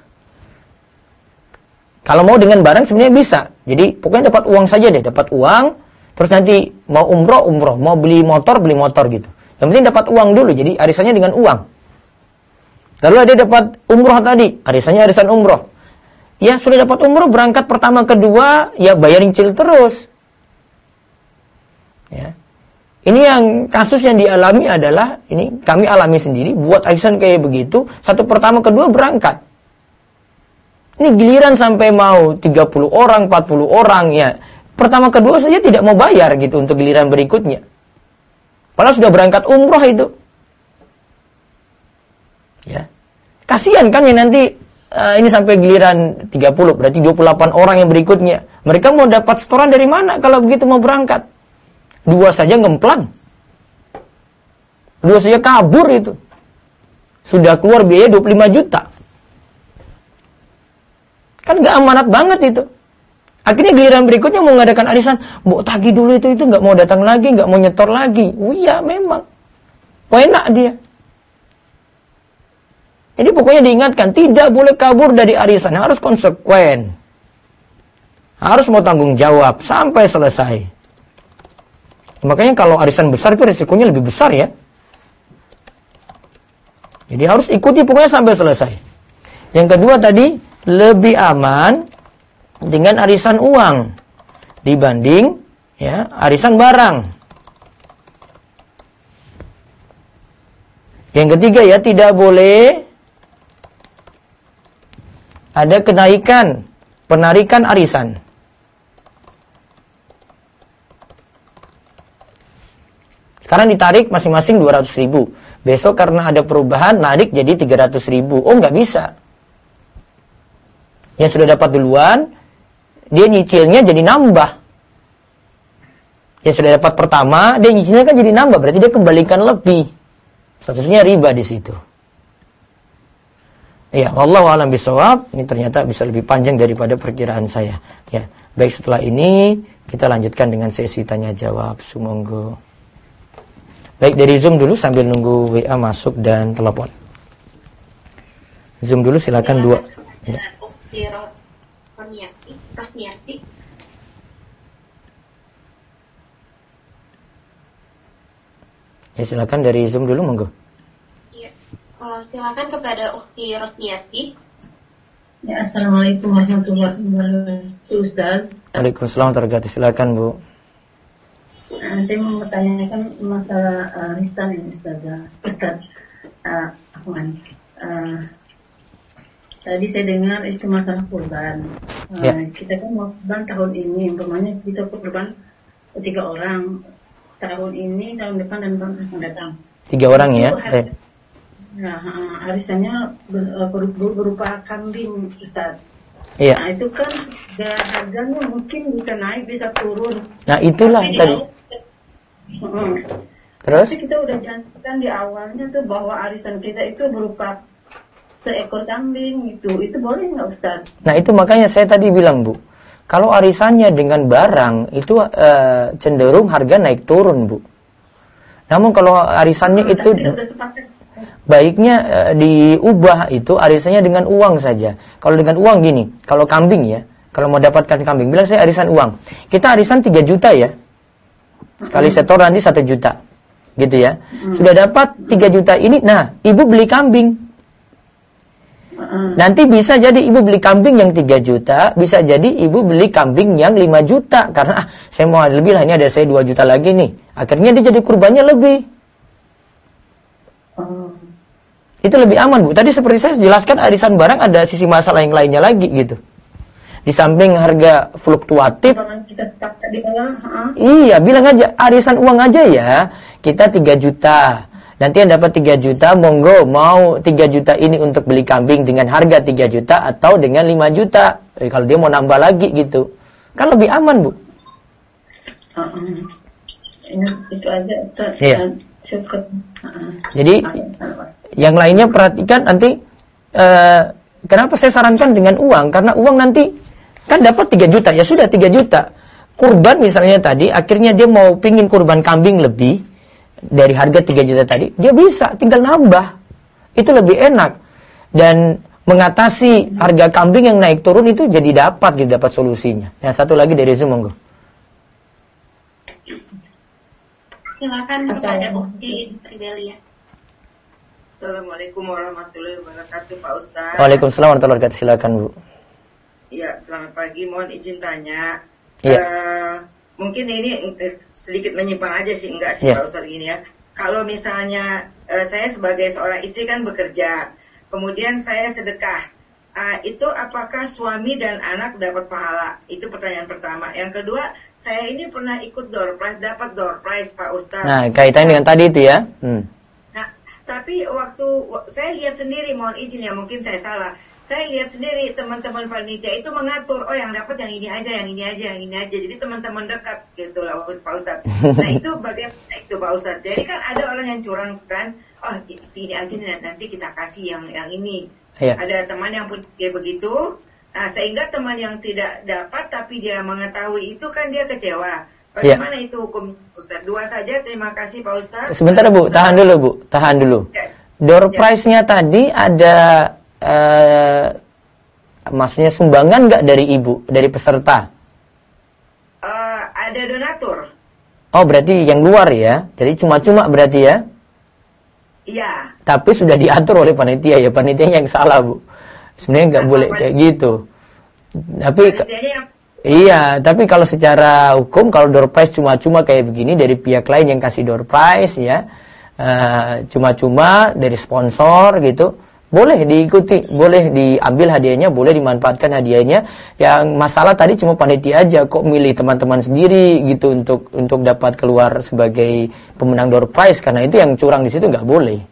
Kalau mau dengan barang sebenarnya bisa. Jadi pokoknya dapat uang saja deh, dapat uang. Terus nanti mau umroh, mau beli motor gitu. Yang penting dapat uang dulu. Jadi arisannya dengan uang. Lalu ada dapat umroh tadi, arisannya arisan umroh. Ya sudah dapat umroh, berangkat pertama kedua, ya bayarin cil terus. Ya. Ini yang kasus yang dialami adalah, ini kami alami sendiri, buat arisan kayak begitu, satu pertama kedua berangkat. Ini giliran sampai mau 30 orang, 40 orang ya. Pertama kedua saja tidak mau bayar gitu untuk giliran berikutnya. Padahal sudah berangkat umroh itu. Ya. Kasihan kan ya nanti ini sampai giliran 30, berarti 28 orang yang berikutnya. Mereka mau dapat setoran dari mana kalau begitu mau berangkat? 2 saja ngemplang. 2 saja kabur itu. Sudah keluar biaya 25 juta. Kan gak amanat banget itu. Akhirnya giliran berikutnya mau ngadakan arisan, mau tagih dulu itu gak mau datang lagi, gak mau nyetor lagi. Oh iya memang. Enak dia. Jadi pokoknya diingatkan, tidak boleh kabur dari arisan. Harus konsekuen. Harus mau tanggung jawab sampai selesai. Makanya kalau arisan besar itu resikonya lebih besar ya. Jadi harus ikuti pokoknya sampai selesai. Yang kedua tadi, lebih aman dengan arisan uang dibanding ya arisan barang. Yang ketiga ya, tidak boleh ada kenaikan penarikan arisan. Sekarang ditarik masing-masing 200.000. Besok karena ada perubahan narik jadi 300.000. Oh, nggak bisa. Yang sudah dapat duluan, dia nyicilnya jadi nambah. Yang sudah dapat pertama, dia nyicilnya kan jadi nambah. Berarti dia kembalikan lebih. Statusnya riba di situ. Ya, wallahu a'lam bishawab. Ini ternyata bisa lebih panjang daripada perkiraan saya. Ya, baik, setelah ini kita lanjutkan dengan sesi tanya jawab. Sumonggo. Baik, dari Zoom dulu sambil nunggu WA masuk dan telepon. Zoom dulu silakan dua. Ya. Ya, silakan dari Zoom dulu, monggo. Iya. Silakan kepada Ukti Rosniati. Ya, assalamualaikum warahmatullahi wabarakatuh, Ustaz. Waalaikumsalam warahmatullahi wabarakatuh. Silakan, Bu. Saya mau bertanyakan masalah arisan ini, Ustaz. Tadi saya dengar itu masalah kurban. Kita kan mau kurban tahun ini, umpamanya kita kurban 3 orang. Tahun ini, tahun depan, dan tahun akan datang. 3 orang ya? Arisannya berupa kambing, Ustaz. Iya. Nah, itu kan harganya mungkin bisa naik, bisa turun. Nah, itulah tadi. Terus? Tapi kita udah janjikan di awalnya tuh bahwa arisan kita itu berupa seekor kambing gitu. Itu boleh nggak, Ustaz? Nah, itu makanya saya tadi bilang, Bu. Kalau arisannya dengan barang, itu cenderung harga naik turun, Bu. Namun kalau arisannya itu baiknya diubah itu arisannya dengan uang saja. Kalau dengan uang gini, kalau kambing ya, kalau mau dapatkan kambing, bilang saya arisan uang. Kita arisan 3 juta ya. Sekali setor nanti 1 juta. Gitu ya. Sudah dapat 3 juta ini, nah, ibu beli kambing. Nanti bisa jadi ibu beli kambing yang 3 juta, bisa jadi ibu beli kambing yang 5 juta. Karena saya mau lebih lah, ini ada saya 2 juta lagi nih. Akhirnya dia jadi kurbannya lebih. Itu lebih aman, Bu. Tadi seperti saya jelaskan, arisan barang ada sisi masalah yang lainnya lagi gitu. Di samping harga fluktuatif. Iya, bilang aja arisan uang aja ya. Kita 3 juta. Nanti yang dapat 3 juta, monggo mau 3 juta ini untuk beli kambing dengan harga 3 juta atau dengan 5 juta. Kalau dia mau nambah lagi gitu. Kan lebih aman, Bu. Itu aja, Ustaz. Iya. Syukur. Jadi yang lainnya perhatikan nanti kenapa saya sarankan dengan uang? Karena uang nanti kan dapat 3 juta, ya sudah 3 juta. Kurban misalnya tadi, akhirnya dia mau pingin kurban kambing lebih dari harga 3 juta tadi, dia bisa tinggal nambah. Itu lebih enak. Dan mengatasi harga kambing yang naik turun itu jadi dapat solusinya. Yang satu lagi dari Zoom, monggo. Silakan kepada Ukti Tribelia. Assalamualaikum warahmatullahi wabarakatuh, Pak Ustaz. Waalaikumsalam warahmatullahi wabarakatuh. Silakan, Bu. Iya, selamat pagi. Mohon izin tanya. Iya. Mungkin ini sedikit menyimpang aja sih, enggak sih, Yeah. Pak Ustaz, gini ya. Kalau misalnya saya sebagai seorang istri kan bekerja, kemudian saya sedekah, itu apakah suami dan anak dapat pahala? Itu pertanyaan pertama. Yang kedua, saya ini pernah ikut door prize, dapat door prize, Pak Ustaz. Nah, kaitannya dengan tadi itu ya. Nah, tapi waktu saya lihat sendiri, mohon izin ya, mungkin saya salah. Saya lihat sendiri teman-teman panitia itu mengatur, oh yang dapat yang ini aja, yang ini aja, yang ini aja. Jadi teman-teman dekat gitu lah, Pak Ustadz. Nah itu bagaimana itu, Pak Ustadz? Jadi kan ada orang yang curang kan, oh sini aja nanti kita kasih yang ini. Iya. Ada teman yang punya kayak begitu, nah sehingga teman yang tidak dapat tapi dia mengetahui itu kan dia kecewa. Bagaimana itu hukum Ustadz? 2 saja, terima kasih Pak Ustadz. Sebentar Bu, tahan dulu Bu, tahan dulu. Yes. Door prize-nya tadi ada maksudnya sumbangan nggak dari ibu, dari peserta? Ada donatur. Oh berarti yang luar ya, jadi cuma-cuma berarti ya? Iya. Tapi sudah diatur oleh panitia ya, panitianya yang salah Bu. Sebenarnya nggak boleh kayak gitu. Tapi iya, tapi kalau secara hukum kalau door prize cuma-cuma kayak begini dari pihak lain yang kasih door prize ya, cuma-cuma dari sponsor gitu, boleh diikuti, boleh diambil hadiahnya, boleh dimanfaatkan hadiahnya. Yang masalah tadi cuma panitia aja kok milih teman-teman sendiri gitu untuk dapat keluar sebagai pemenang door prize, karena itu yang curang di situ nggak boleh.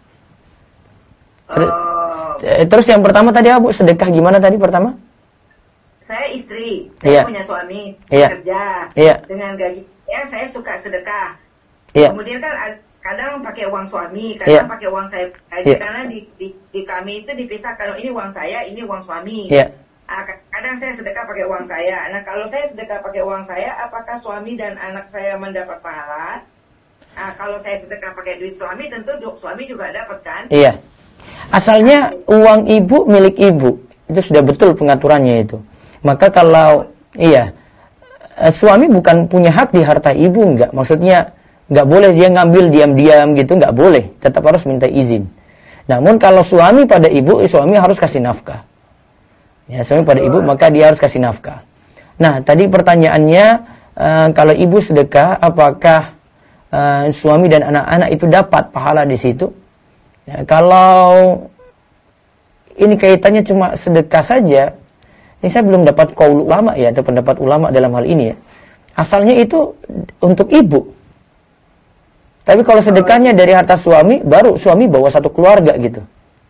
Terus yang pertama tadi Bu, sedekah gimana tadi pertama? Saya istri, saya punya suami, kerja, dengan gaji saya suka sedekah. Kemudian kan kadang pakai uang suami, kadang pakai uang saya, karena di kami itu dipisahkan, ini uang saya, ini uang suami. Kadang saya sedekah pakai uang saya. Nah, kalau saya sedekah pakai uang saya, apakah suami dan anak saya mendapat pahala? Kalau saya sedekah pakai duit suami, tentu suami juga dapat kan? Iya. Asalnya uang ibu milik ibu, itu sudah betul pengaturannya itu. Maka kalau suami bukan punya hak di harta ibu, enggak. Maksudnya enggak boleh dia ngambil diam-diam gitu, enggak boleh. Tetap harus minta izin. Namun kalau suami pada ibu, suami harus kasih nafkah. Ya, suami pada ibu maka dia harus kasih nafkah. Nah, tadi pertanyaannya kalau ibu sedekah, apakah suami dan anak-anak itu dapat pahala di situ? Ya, kalau ini kaitannya cuma sedekah saja, ini saya belum dapat qaul ulama ya, atau pendapat ulama dalam hal ini ya. Asalnya itu untuk ibu. Tapi kalau sedekahnya dari harta suami, baru suami bawa satu keluarga gitu.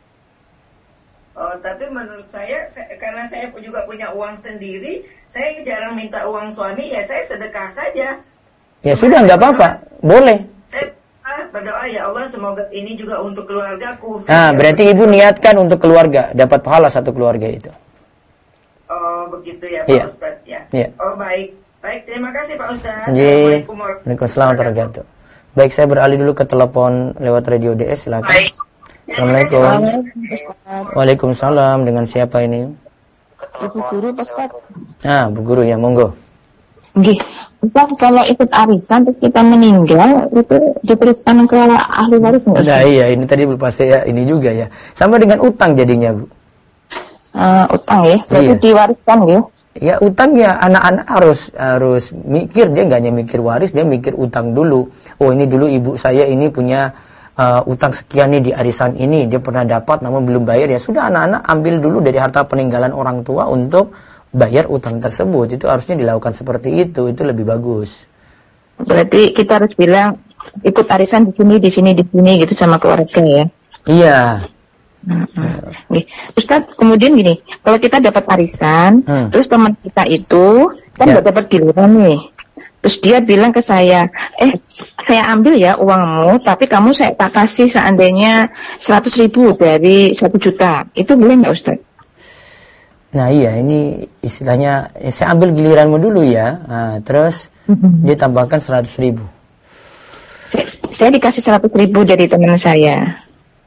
Tapi menurut saya, karena saya juga punya uang sendiri, saya jarang minta uang suami, ya saya sedekah saja. Ya sudah, nggak apa-apa, boleh. Saya berdoa, ya Allah semoga ini juga untuk keluargaku. Nah, berarti ibu niatkan untuk keluarga, dapat pahala satu keluarga itu. Oh, begitu ya Pak Ustadz ya. Oh, baik. Baik, terima kasih Pak Ustadz. Waalaikumsalam warahmatullahi wabarakatuh. Baik, saya beralih dulu ke telepon lewat radio DS, silakan. Baik. Assalamualaikum. Waalaikumsalam. Dengan siapa ini? Ibu guru Pak Ustadz. Ah, Bu Guru ya, monggo. Nggih. Ustaz, kalau ikut arisan terus kita meninggal, itu diberikan ke ahli waris nggak? Nah, iya, ini tadi lupa saya ini juga ya. Sama dengan utang jadinya, Bu. Utang ya, berarti diwariskan ya? Ya, utang ya anak-anak harus mikir, dia nggak hanya mikir waris, dia mikir utang dulu. Oh, ini dulu ibu saya ini punya utang sekian nih di arisan ini, dia pernah dapat namun belum bayar, ya sudah anak-anak ambil dulu dari harta peninggalan orang tua untuk bayar utang tersebut. Itu harusnya dilakukan seperti itu lebih bagus. Berarti kita harus bilang ikut arisan di sini gitu sama keluarga ya? Iya. Ustaz, kemudian gini, kalau kita dapat arisan, terus teman kita itu kan nggak dapat giliran nih, terus dia bilang ke saya, saya ambil ya uangmu, tapi kamu saya tak kasih seandainya 100.000 dari 1 juta, itu boleh nggak Ustaz? Nah iya, ini istilahnya saya ambil giliranmu dulu ya, terus dia tambahkan 100.000. Saya dikasih 100.000 dari teman saya.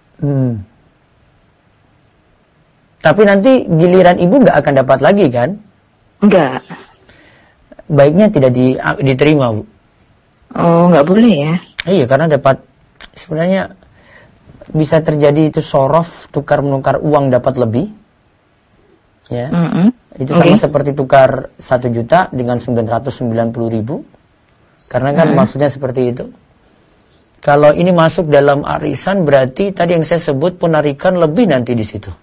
Tapi nanti giliran ibu nggak akan dapat lagi kan? Enggak. Baiknya tidak diterima, Bu. Oh, nggak boleh ya? Iya, karena dapat, sebenarnya bisa terjadi itu sorof, tukar menukar uang dapat lebih. Ya. Itu sama seperti tukar 1 juta dengan 990.000. Karena kan maksudnya seperti itu. Kalau ini masuk dalam arisan, berarti tadi yang saya sebut penarikan lebih nanti di situ.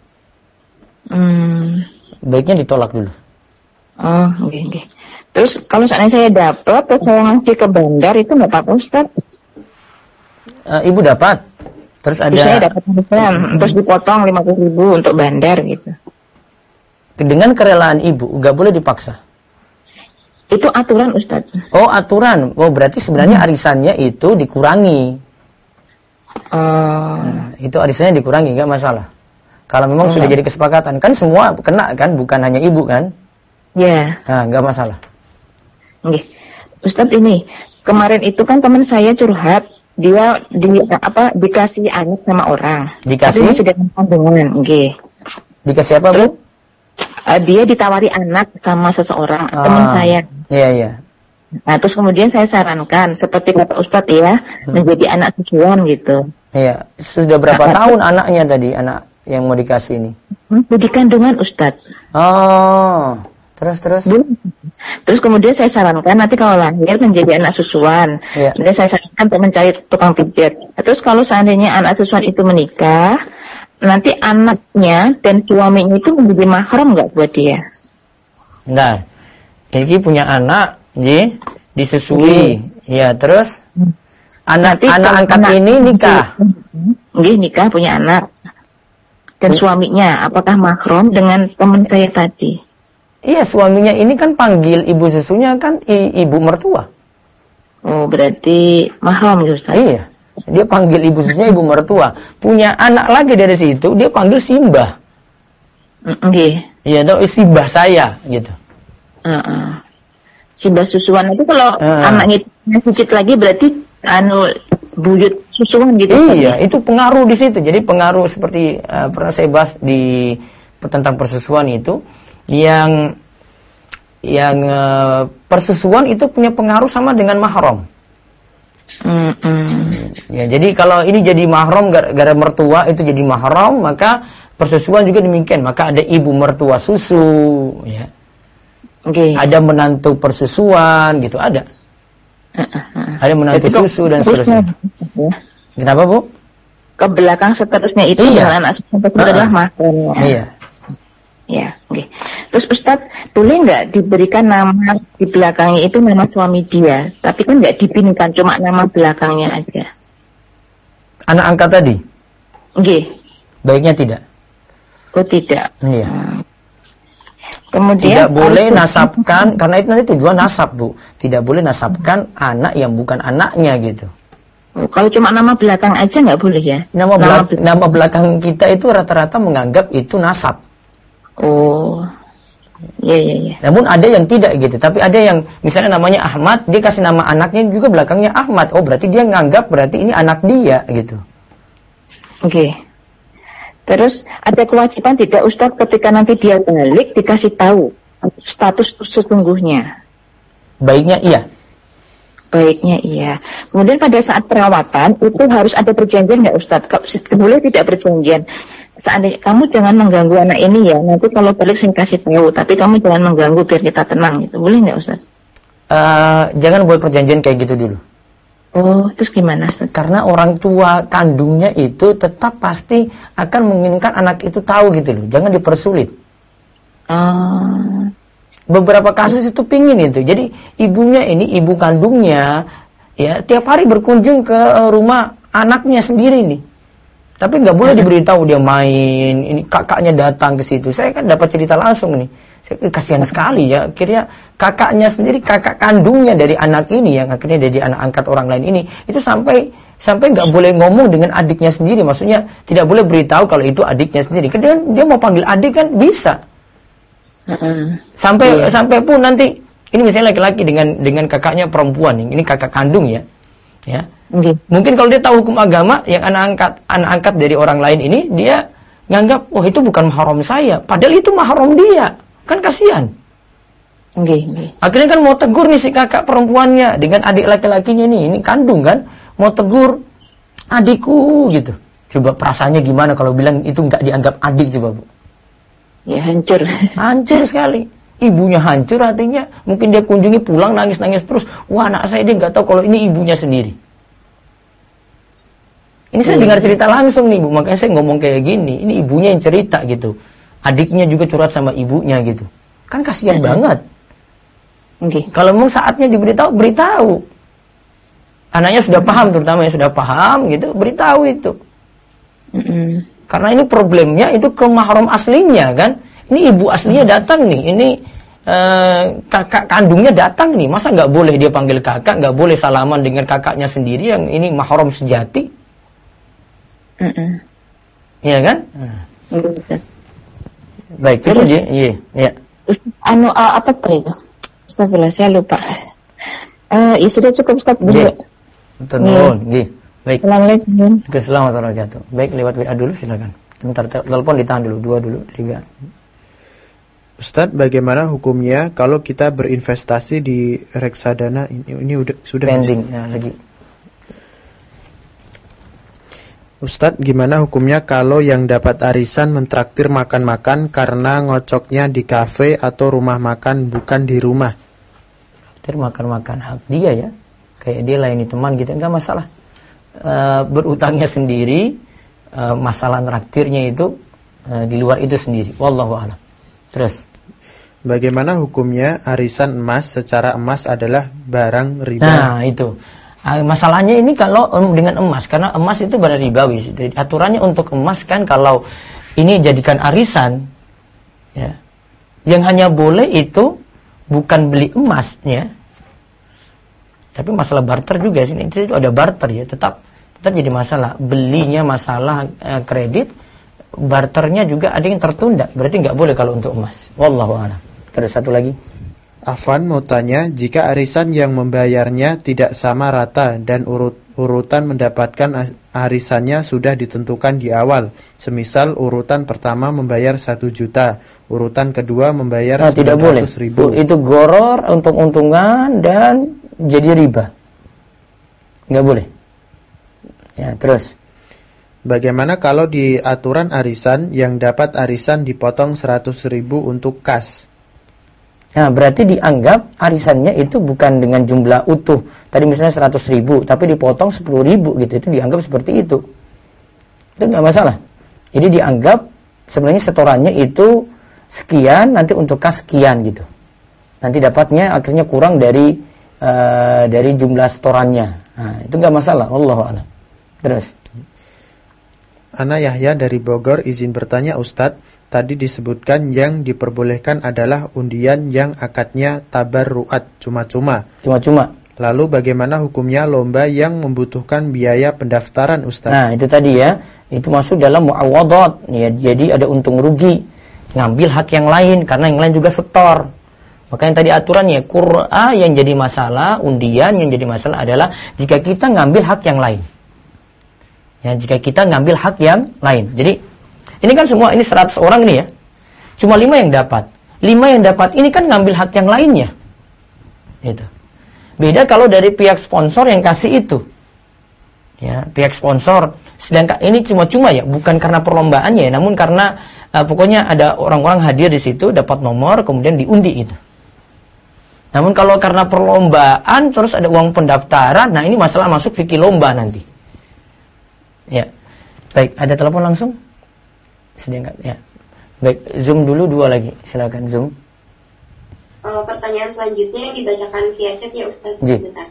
Baiknya ditolak dulu. Oh, oke. Terus kalau seandainya saya dapat, terus saya ngasih ke bandar, itu nggak apa-apa Ustaz? Ibu dapat. Terus ada. Saya dapat terus dipotong 50.000 untuk bandar gitu. Dengan kerelaan ibu, nggak boleh dipaksa. Itu aturan Ustaz. Oh, aturan. Oh, berarti sebenarnya arisannya itu dikurangi. Itu arisannya dikurangi, nggak masalah. Kalau memang sudah jadi kesepakatan, kan semua kena kan, bukan hanya ibu kan? Iya. Nah, nggak masalah. Oke. Ustadz, ini kemarin itu kan teman saya curhat, dia dikasih anak sama orang. Dikasih? Tapi masih dalam kandungan, oke. Dikasih apa, Bu? Dia ditawari anak sama seseorang, teman saya. Iya. Nah, terus kemudian saya sarankan, seperti kata Ustadz ya, menjadi anak susuan gitu. Iya. Sudah berapa tahun anaknya tadi, anak yang mau dikasih ini? Jadi kandungan Ustadz. Oh, terus. Terus kemudian saya sarankan nanti kalau lahir menjadi anak susuan. Ya. Kemudian saya sarankan untuk mencari tukang pijat. Terus kalau seandainya anak susuan itu menikah, nanti anaknya dan suaminya itu menjadi mahram nggak buat dia? Nah, jadi punya anak, disusui. Ya, terus anak angkat ini nikah. Nikah punya anak. Dan suaminya apakah mahram dengan teman saya tadi? Iya, suaminya ini kan panggil ibu susunya kan ibu mertua. Oh, berarti mahram ya Ustaz? Iya, dia panggil ibu susunya ibu mertua. Punya anak lagi dari situ, dia panggil simbah. Iya, atau simbah saya gitu. Simbah susuan itu kalau anaknya cicit lagi berarti buyut susuan gitu. Iya, itu pengaruh di situ. Jadi pengaruh seperti pernah saya bahas di tentang persusuan itu yang persusuan itu punya pengaruh sama dengan mahram. Ya, jadi kalau ini jadi mahram gara-gara mertua itu jadi mahram, maka persusuan juga demikian. Maka ada ibu mertua susu, ya. Ada menantu persusuan gitu, ada. Ada menantu susu dan seterusnya. Kenapa, Bu? Ke belakang seterusnya itu dengan anak susu adalah mahram. Iya. Ya, oke. Terus Ustadz, boleh nggak diberikan nama di belakangnya itu nama suami dia, tapi kan nggak dipinkan, cuma nama belakangnya aja. Anak angkat tadi? Baiknya tidak. Oh, tidak. Iya. Kemudian tidak boleh nasabkan, karena itu nanti tujuan nasab, Bu. Tidak boleh nasabkan anak yang bukan anaknya gitu. Oh, kalau cuma nama belakang aja nggak boleh ya? Nama belakang kita itu rata-rata menganggap itu nasab. Oh, iya. Namun ada yang tidak gitu. Tapi ada yang misalnya namanya Ahmad, dia kasih nama anaknya juga belakangnya Ahmad. Oh, berarti dia nganggap berarti ini anak dia gitu. Terus ada kewajiban tidak Ustadz ketika nanti dia balik dikasih tahu status sesungguhnya? Baiknya iya. Kemudian pada saat perawatan itu harus ada perjanjian nggak Ustadz? Boleh tidak perjanjian? Seandainya kamu jangan mengganggu anak ini ya, nanti kalau balik saya kasih tahu, tapi kamu jangan mengganggu biar kita tenang gitu. Boleh nggak Ustadz? Jangan buat perjanjian kayak gitu dulu. Oh, terus gimana Ustadz? Karena orang tua kandungnya itu tetap pasti akan menginginkan anak itu tahu gitu loh. Jangan dipersulit. Beberapa kasus itu pingin itu. Jadi ibunya ini, ibu kandungnya ya tiap hari berkunjung ke rumah anaknya sendiri nih. Tapi nggak boleh diberitahu dia main. Ini kakaknya datang ke situ. Saya kan dapat cerita langsung nih. Saya kasihan sekali ya. Akhirnya kakaknya sendiri, kakak kandungnya dari anak ini yang akhirnya jadi anak angkat orang lain ini, itu sampai nggak boleh ngomong dengan adiknya sendiri. Maksudnya tidak boleh beritahu kalau itu adiknya sendiri. Karena dia mau panggil adik kan bisa. Sampai pun nanti ini misalnya laki-laki dengan kakaknya perempuan, ini kakak kandung ya. Mungkin kalau dia tahu hukum agama yang anak angkat dari orang lain ini, dia nganggap itu bukan mahram saya, padahal itu mahram dia, kan kasihan. Akhirnya kan mau tegur nih si kakak perempuannya dengan adik laki-lakinya ini kandung kan, mau tegur adikku gitu. Coba perasaannya gimana kalau bilang itu nggak dianggap adik, coba Bu? Ya hancur sekali. Ibunya hancur hatinya, mungkin dia kunjungi pulang nangis-nangis terus. Wah, anak saya dia nggak tahu kalau ini ibunya sendiri. Ini saya dengar cerita langsung nih Bu, makanya saya ngomong kayak gini. Ini ibunya yang cerita gitu. Adiknya juga curhat sama ibunya gitu. Kan kasihan banget. Kalau memang saatnya beritahu. Anaknya sudah paham, terutama yang sudah paham gitu, beritahu itu. Karena ini problemnya itu ke mahram aslinya kan. Ini ibu aslinya datang nih, ini kakak kandungnya datang nih. Masa nggak boleh dia panggil kakak, nggak boleh salaman dengan kakaknya sendiri yang ini mahram sejati? Iya kan? Baik, terus iya. Apa itu? Astagfirullah, saya lupa. Ya sudah cukup Ustaz dulu. Baik. Assalamualaikum. Assalamualaikum warahmatullahi wabarakatuh. Baik, lewat WA dulu silakan. Sebentar, telepon ditahan dulu, 2 dulu, 3. Ustadz, bagaimana hukumnya kalau kita berinvestasi di reksadana ini sudah pending ya, lagi. Ustadz, gimana hukumnya kalau yang dapat arisan mentraktir makan-makan karena ngocoknya di kafe atau rumah makan bukan di rumah? Traktir makan-makan hak dia ya. Kayak dia layani teman gitu, enggak masalah. Berutangnya sendiri, masalah traktirnya itu di luar itu sendiri. Wallahu a'lam. Terus, bagaimana hukumnya arisan emas secara emas adalah barang riba? Nah, itu. Masalahnya ini kalau dengan emas, karena emas itu barang ribawi. Aturannya untuk emas kan kalau ini jadikan arisan, ya, yang hanya boleh itu bukan beli emasnya, tapi masalah barter juga sini. Itu ada barter ya, tetap jadi masalah. Belinya masalah kredit, barternya juga ada yang tertunda. Berarti nggak boleh kalau untuk emas. Wallahu a'lam. Ada satu lagi. Afwan mau tanya, jika arisan yang membayarnya tidak sama rata dan urutan mendapatkan arisannya sudah ditentukan di awal, semisal urutan pertama membayar 1 juta, urutan kedua membayar 900.000. Itu goror, untung-untungan dan jadi riba. Nggak boleh. Ya, terus. Bagaimana kalau di aturan arisan yang dapat arisan dipotong 100.000 untuk kas? Nah, berarti dianggap arisannya itu bukan dengan jumlah utuh. Tadi misalnya 100.000, tapi dipotong 10.000 gitu. Itu dianggap seperti itu. Itu nggak masalah. Jadi dianggap sebenarnya setorannya itu sekian, nanti untuk kas sekian gitu. Nanti dapatnya akhirnya kurang dari jumlah setorannya. Nah, itu nggak masalah. Wallahu a'lam. Terus. Ana Yahya dari Bogor izin bertanya, Ustadz. Tadi disebutkan yang diperbolehkan adalah undian yang akadnya tabarruat, cuma-cuma. Cuma-cuma. Lalu bagaimana hukumnya lomba yang membutuhkan biaya pendaftaran, Ustaz? Nah, itu tadi ya. Itu masuk dalam mu'awadhat. Ya, jadi ada untung rugi. Ngambil hak yang lain, karena yang lain juga setor. Maka yang tadi aturannya, qur'a yang jadi masalah, undian yang jadi masalah adalah jika kita ngambil hak yang lain. Ya, jika kita ngambil hak yang lain. Jadi, ini kan semua, ini 100 orang nih ya. Cuma 5 yang dapat. 5 yang dapat ini kan ngambil hak yang lainnya. Itu. Beda kalau dari pihak sponsor yang kasih itu. Ya, pihak sponsor. Sedangkan ini cuma-cuma ya, bukan karena perlombaannya ya, namun karena pokoknya ada orang-orang hadir di situ, dapat nomor, kemudian diundi itu. Namun kalau karena perlombaan, terus ada uang pendaftaran, nah ini masalah masuk fikih lomba nanti. Ya. Baik, ada telepon langsung? Sedangkan ya. Baik, Zoom dulu 2 lagi. Silakan Zoom. Pertanyaan selanjutnya yang dibacakan via chat ya Ustaz. Sebentar.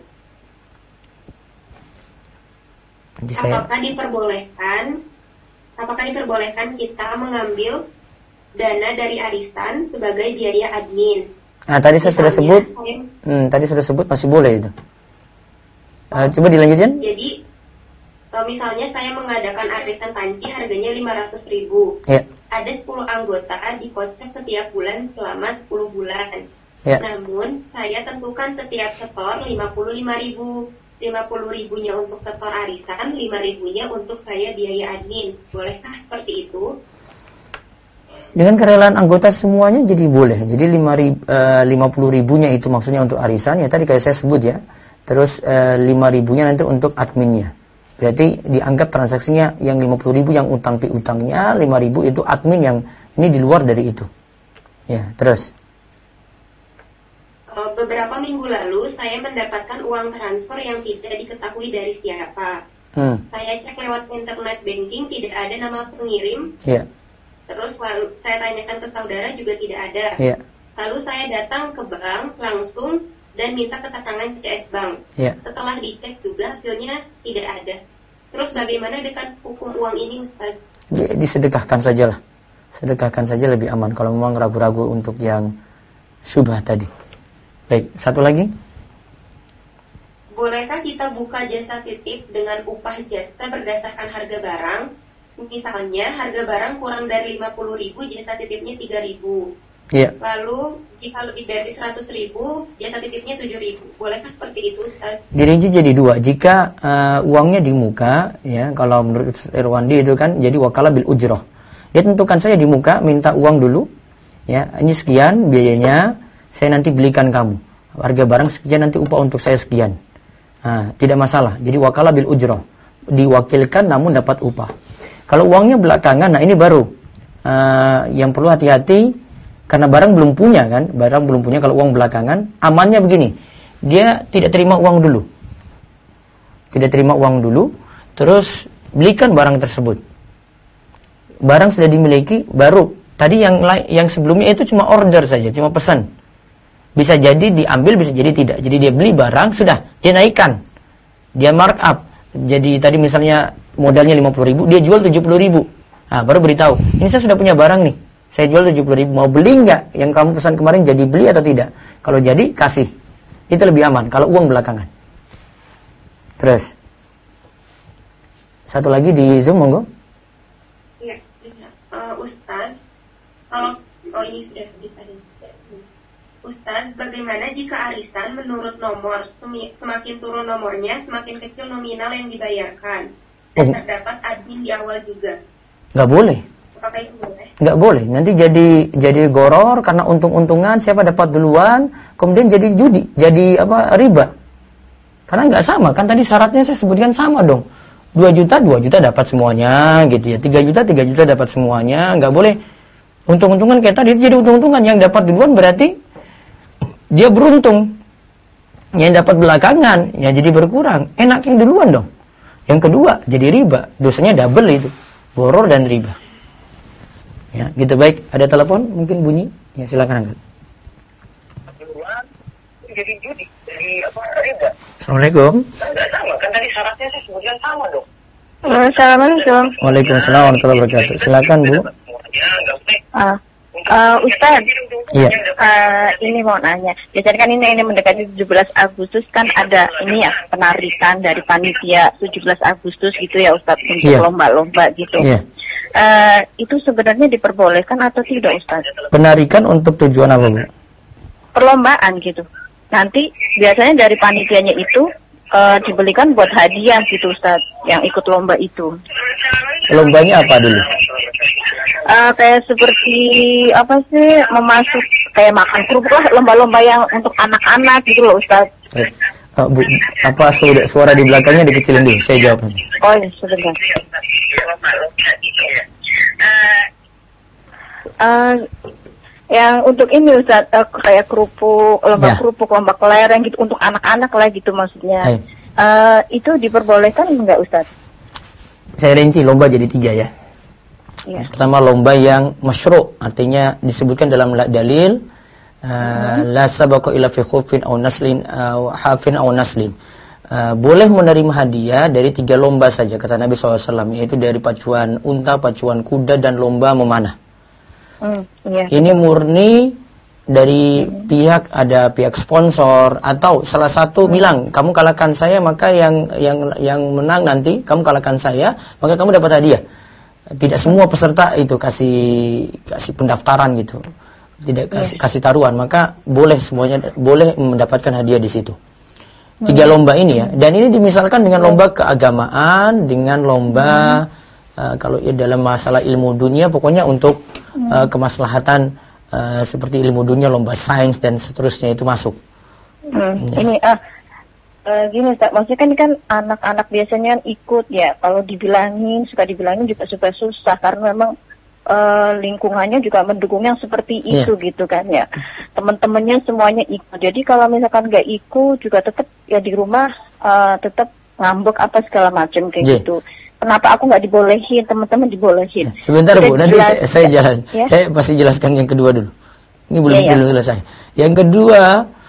Apakah diperbolehkan kita mengambil dana dari arisan sebagai biaya admin? Nah, tadi saya sudah sebut. Tadi sudah sebut masih boleh itu. Coba dilanjutkan. Jadi misalnya saya mengadakan arisan panci harganya 500.000. Ya. Ada 10 anggota dikocok setiap bulan selama 10 bulan. Ya. Namun saya tentukan setiap setor 55.000. 50.000-nya untuk setor arisan, 5.000-nya untuk saya biaya admin. Bolehkah seperti itu? Dengan kerelaan anggota semuanya jadi boleh. Jadi 50.000-nya itu maksudnya untuk arisan ya, tadi kayak saya sebut ya. Terus 5.000-nya nanti untuk adminnya. Berarti dianggap transaksinya yang 50.000 yang utang piutangnya, 5.000 itu admin yang ini di luar dari itu. Ya, terus. Beberapa minggu lalu saya mendapatkan uang transfer yang tidak diketahui dari siapa. Saya cek lewat internet banking, tidak ada nama pengirim. Ya. Terus lalu saya tanyakan ke saudara juga tidak ada. Ya. Lalu saya datang ke bank langsung dan minta keterangan CS Bank. Ya. Setelah dicek juga hasilnya tidak ada. Terus bagaimana dengan hukum uang ini, Ustaz? Disedekahkan sajalah. Sedekahkan saja lebih aman kalau memang ragu-ragu untuk yang syubhat tadi. Baik, satu lagi. Bolehkah kita buka jasa titip dengan upah jasa berdasarkan harga barang? Misalnya harga barang kurang dari 50.000, jasa titipnya 3.000. Iya. Lalu jika lebih dari 100.000, jasa titipnya 7.000. Bolehkah seperti itu, Ustaz? Dirinci jadi 2. Jika uangnya di muka, ya, kalau menurut Irwandi itu kan jadi wakalah bil ujroh. Dia tentukan saja di muka, minta uang dulu. Ya, ini sekian biayanya, saya nanti belikan kamu. Harga barang sekian, nanti upah untuk saya sekian. Nah, tidak masalah. Jadi wakalah bil ujroh. diwakilkan namun dapat upah. Kalau uangnya belakangan, nah ini baru yang perlu hati-hati karena barang belum punya kan, barang belum punya. Kalau uang belakangan, amannya begini, dia tidak terima uang dulu, terus belikan barang tersebut. Barang sudah dimiliki, baru tadi yang sebelumnya itu cuma order saja, cuma pesan. Bisa jadi diambil, bisa jadi tidak. Jadi dia beli barang, sudah dia naikkan, dia mark up. Jadi tadi misalnya modalnya 50.000, dia jual 70.000. Nah, baru beritahu, ini saya sudah punya barang nih, saya jual 70.000, mau beli nggak? Yang kamu pesan kemarin jadi beli atau tidak? Kalau jadi, kasih. Itu lebih aman, kalau uang belakangan. Terus satu lagi di Zoom, monggo. Iya, Ustaz, kalau ini sudah ditanya. Ustaz, bagaimana jika arisan menurut nomor, semakin turun nomornya, semakin kecil nominal yang dibayarkan, dan terdapat admin di awal juga? Nggak boleh. Apakah itu boleh? Nggak boleh. Nanti jadi goror karena untung-untungan, siapa dapat duluan, kemudian jadi judi, jadi riba. Karena nggak sama kan, tadi syaratnya saya sebutkan sama dong. 2 juta dapat semuanya gitu ya. 3 juta dapat semuanya. Nggak boleh untung-untungan kayak tadi, jadi untung-untungan. Yang dapat duluan berarti dia beruntung. Yang dapat belakangan ya jadi berkurang. Enak yang duluan dong. Yang kedua jadi riba. Dosanya double itu. Goror dan riba. Ya, gitu. Baik, ada telepon mungkin bunyi. Ya, silakan angkat. Jadi judi, jadi riba. Assalamualaikum. Enggak sama, kan tadi syaratnya saya sebutkan sama dong. Assalamualaikum. Waalaikumsalam warahmatullahi wabarakatuh. Silakan, Bu. Ustaz. Iya. Ini mau nanya. Biasanya kan ini mendekati 17 Agustus kan ada ini ya penarikan dari panitia 17 Agustus gitu ya Ustaz untuk lomba-lomba gitu. Iya. Itu sebenarnya diperbolehkan atau tidak Ustaz? Penarikan untuk tujuan apa, Bu? Perlombaan gitu. Nanti biasanya dari panitianya itu dibelikan buat hadiah gitu Ustaz yang ikut lomba itu. Lombanya apa dulu? Kayak seperti apa sih, memasuk kayak makan kerupuk lah, lomba-lomba yang untuk anak-anak gitu loh Ustaz. Bu, apa suara di belakangnya dikecilin dulu, saya jawab. Oh iya, sebentar. Yang untuk ini Ustaz, kayak kerupuk, lomba kerupuk, lomba kelereng gitu untuk anak-anak lah gitu maksudnya. Itu diperbolehkan enggak Ustaz? Saya rinci lomba jadi 3 ya. Iya. Pertama lomba yang masyru', artinya disebutkan dalam dalil la sabaqa ila fi khufin aw naslin aw hafin aw naslin. Boleh menerima hadiah dari 3 lomba saja kata Nabi SAW, yaitu dari pacuan unta, pacuan kuda dan lomba memanah. Iya. Ini murni dari ada pihak sponsor atau salah satu bilang kamu kalahkan saya maka yang menang nanti kamu kalahkan saya maka kamu dapat hadiah. Tidak semua peserta itu kasih pendaftaran gitu. Tidak kasih taruhan, maka boleh semuanya boleh mendapatkan hadiah di situ. 3 lomba ini ya. Dan ini dimisalkan dengan lomba keagamaan, dengan lomba kalau dalam masalah ilmu dunia pokoknya untuk kemaslahatan seperti ilmu dunia, lomba sains dan seterusnya itu masuk. Ini gini Ustaz, maksudnya kan anak-anak biasanya ikut ya, kalau suka dibilangin juga suka susah karena memang lingkungannya juga mendukung yang seperti itu gitu kan ya. Teman-temannya semuanya ikut. Jadi kalau misalkan nggak ikut juga tetap ya di rumah tetap ngambek apa segala macam kayak gitu. Kenapa aku nggak dibolehin, teman-teman dibolehin? Sebentar Bu, nanti saya jalan. Ya? Saya pasti jelaskan yang kedua dulu. Ini belum selesai. Yang kedua,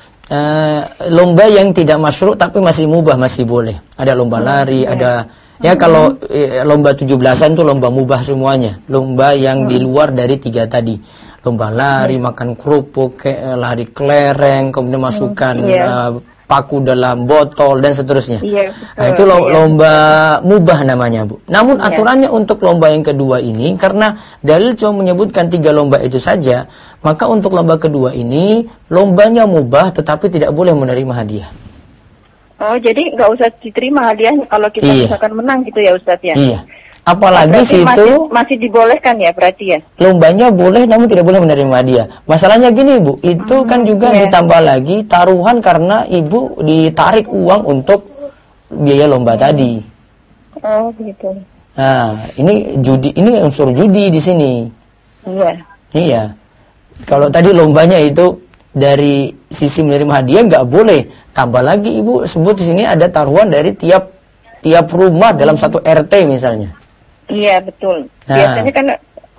lomba yang tidak masyru' tapi masih mubah, masih boleh. Ada lomba lari, ada kalau lomba 17-an itu lomba mubah semuanya. Lomba yang di luar dari 3 tadi. Lomba lari, makan kerupuk, lari kelereng, kemudian masukkan paku dalam botol dan seterusnya. Nah, itu lomba mubah namanya, Bu. Namun aturannya untuk lomba yang kedua ini karena dalil cuma menyebutkan 3 lomba itu saja, maka untuk lomba kedua ini lombanya mubah tetapi tidak boleh menerima hadiah. Oh, jadi nggak usah diterima hadiahnya kalau kita misalkan menang gitu ya Ustaz ya? Iya. Apalagi situ masih dibolehkan ya berarti ya? Lombanya boleh namun tidak boleh menerima hadiah. Masalahnya gini Bu, itu kan juga ditambah lagi taruhan karena ibu ditarik uang untuk biaya lomba tadi. Oh, begitu. Nah, ini judi, ini unsur judi di sini. Iya. Iya. Kalau tadi lombanya itu dari sisi menerima hadiah nggak boleh. Tambah lagi Ibu sebut di sini ada taruhan dari tiap rumah dalam satu RT misalnya. Iya, betul. Nah. Biasanya kan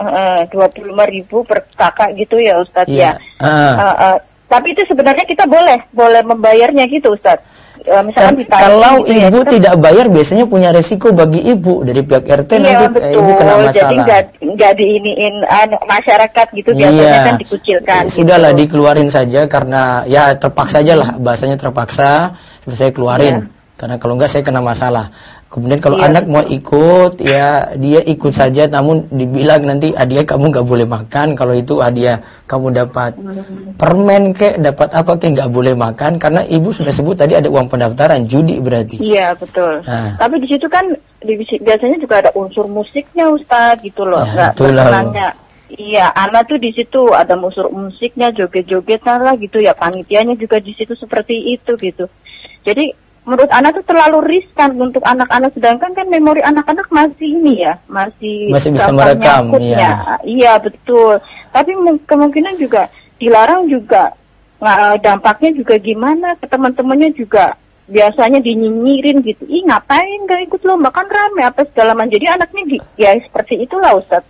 25.000 per kakak gitu ya Ustadz Iya. ya. Tapi itu sebenarnya kita boleh membayarnya gitu Ustadz. Misalkan Kalau gitu ibu ya, tidak bayar biasanya punya resiko bagi ibu dari pihak RT, iya, nanti betul. ibu kena masalah. Jadi nggak diiniin masyarakat gitu, biasanya kan dikucilkan. Sudahlah gitu. dikeluarin saja karena ya terpaksa aja lah, bahasanya terpaksa, terus saya keluarin. Karena kalau enggak saya kena masalah. Kemudian kalau anak mau ikut, ya dia ikut saja, namun dibilang nanti hadiah kamu nggak boleh makan. Kalau itu hadiah kamu dapat permen kek, dapat apa kek, nggak boleh makan. Karena ibu sudah sebut tadi ada uang pendaftaran, judi berarti. Iya, betul. Nah. Tapi di situ kan biasanya juga ada unsur musiknya Ustadz gitu loh. Nggak berkenannya. Iya, anak tuh di situ ada unsur musiknya, joget-jogetnya lah gitu ya. Panitianya juga di situ seperti itu gitu. Jadi menurut anak tuh terlalu riskan untuk anak-anak, sedangkan kan memori anak-anak masih ini ya, masih bisa merekam ya. Iya, betul. Tapi kemungkinan juga dilarang juga. Dampaknya juga gimana ke teman-temannya juga. Biasanya dinyinyirin gitu. Ih, ngapain gak ikut lomba, kan rame apa segala macam. Jadi anaknya ya seperti itulah Ustaz.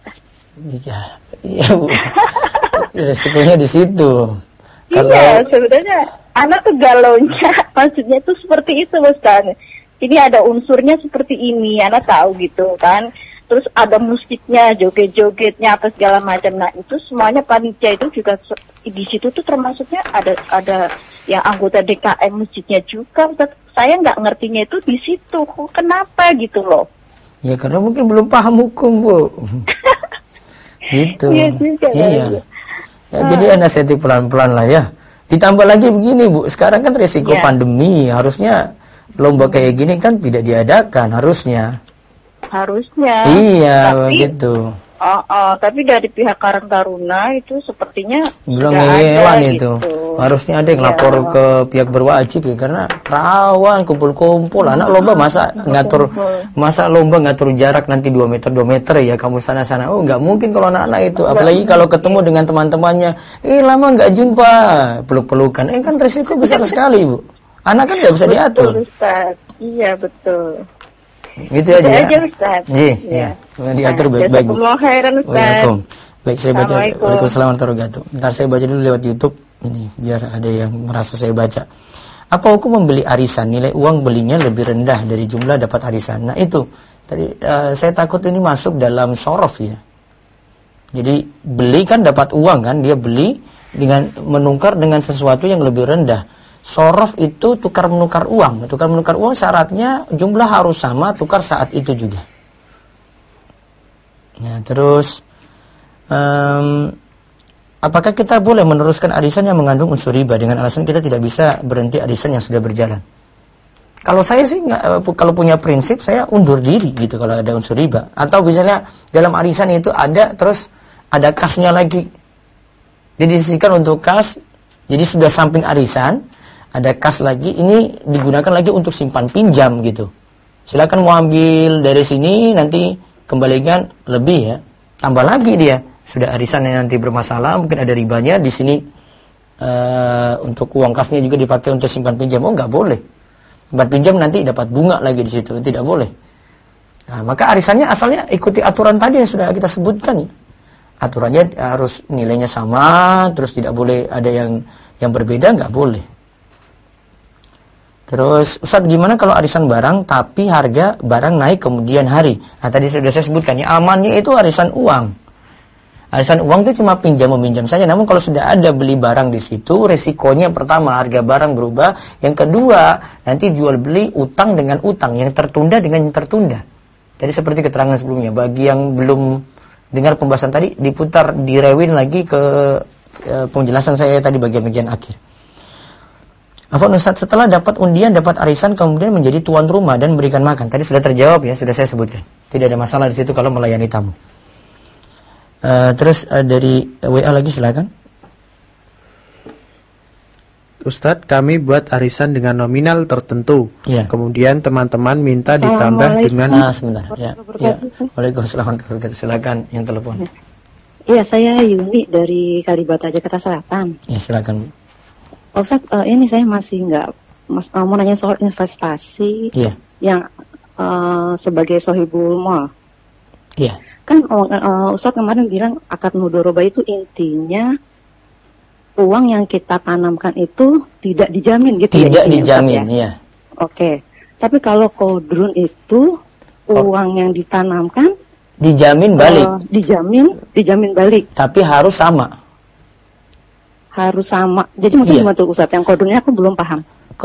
Iya Bu. Resikonya di situ. Iya, sebenarnya anak tuh galaunya, maksudnya tuh seperti itu Ustaz. Ini ada unsurnya seperti ini, anak tahu gitu kan. Terus ada musiknya, joget-jogetnya apa segala macam. Nah itu semuanya panitia itu juga di situ tuh termasuknya ada yang anggota DKM musiknya juga. Ustaz. Saya nggak ngertinya itu di situ. Kenapa gitu loh? Ya karena mungkin belum paham hukum Bu. Gitu. Iya. Ya, jadi nasihati pelan-pelan lah ya. Ditambah lagi begini Bu, sekarang kan resiko pandemi, harusnya lomba kayak gini kan tidak diadakan harusnya. Iya, begitu. Tapi dari pihak Karang Taruna itu sepertinya belum ngewan itu. Harusnya ada yang lapor ke pihak berwajib ya, karena rawan kumpul-kumpul anak lomba masa lomba ngatur jarak nanti 2 meter ya kamu sana-sana. Oh, nggak mungkin kalau anak-anak itu, apalagi kalau ketemu dengan teman-temannya. Lama nggak jumpa, peluk-pelukan. Kan risiko besar sekali, Bu. Anak kan nggak bisa diatur. Ustaz. Iya, betul. Gitu aja ya. Ustaz. Iya. Diatur baik-baik Bu. Waalaikumsalam. Baik, saya baca. Waalaikumsalam warahmatullahi wabarakatuh. Bentar saya baca dulu lewat YouTube ini biar ada yang merasa saya baca. Apa hukum membeli arisan, nilai uang belinya lebih rendah dari jumlah dapat arisan? Nah itu tadi saya takut ini masuk dalam sorof ya. Jadi beli kan dapat uang kan, dia beli dengan menukar dengan sesuatu yang lebih rendah. Sorof itu tukar menukar uang. Tukar menukar uang syaratnya jumlah harus sama, tukar saat itu juga. Nah terus apakah kita boleh meneruskan arisan yang mengandung unsur riba dengan alasan kita tidak bisa berhenti arisan yang sudah berjalan? Kalau saya sih kalau punya prinsip saya undur diri gitu kalau ada unsur riba. Atau misalnya dalam arisan itu ada terus ada kasnya lagi. Jadi disisihkan untuk kas. Jadi sudah samping arisan ada kas lagi, ini digunakan lagi untuk simpan pinjam gitu. Silakan mau ambil dari sini, nanti kembalikan lebih ya. Tambah lagi dia. Sudah arisan yang nanti bermasalah, mungkin ada ribanya di sini untuk uang kasnya juga dipakai untuk simpan pinjam. Oh, nggak boleh. Simpan pinjam nanti dapat bunga lagi di situ, tidak boleh. Nah, maka arisannya asalnya ikuti aturan tadi yang sudah kita sebutkan ya. Aturannya harus nilainya sama, terus tidak boleh ada yang berbeda, nggak boleh. Terus Ustaz, gimana kalau arisan barang tapi harga barang naik kemudian hari? Nah, tadi sudah saya sebutkan ya, amannya itu arisan uang. Arisan uang itu cuma pinjam meminjam saja. Namun kalau sudah ada beli barang di situ, resikonya pertama harga barang berubah, yang kedua nanti jual beli utang dengan utang, yang tertunda dengan yang tertunda. Jadi seperti keterangan sebelumnya, bagi yang belum dengar pembahasan tadi, diputar, direwin lagi ke penjelasan saya tadi bagian-bagian akhir. Afwan Ustaz, setelah dapat undian, dapat arisan, kemudian menjadi tuan rumah dan memberikan makan. Tadi sudah terjawab ya, sudah saya sebutkan. Tidak ada masalah di situ kalau melayani tamu. Terus dari WA lagi silakan. Ustadz, kami buat arisan dengan nominal tertentu. Ya. Kemudian teman-teman minta ditambah dengan... Sebentar. Ya. Waalaikumsalam. Silakan yang telepon. Iya, saya Yuni dari Kalibata, Jakarta Selatan. Ya, silakan. Ustadz, ini saya masih mau nanya soal investasi yang sebagai sohibul mal. Iya. Kan Ustadz kemarin bilang akad mudoroba itu intinya uang yang kita tanamkan itu tidak dijamin gitu. Tidak dijamin, ya. Oke. Tapi kalau kodrun itu uang yang ditanamkan dijamin balik. Dijamin balik. Tapi harus sama. Harus sama. Jadi maksudnya gimana tuh Ustadz? Yang kodrunnya aku belum paham.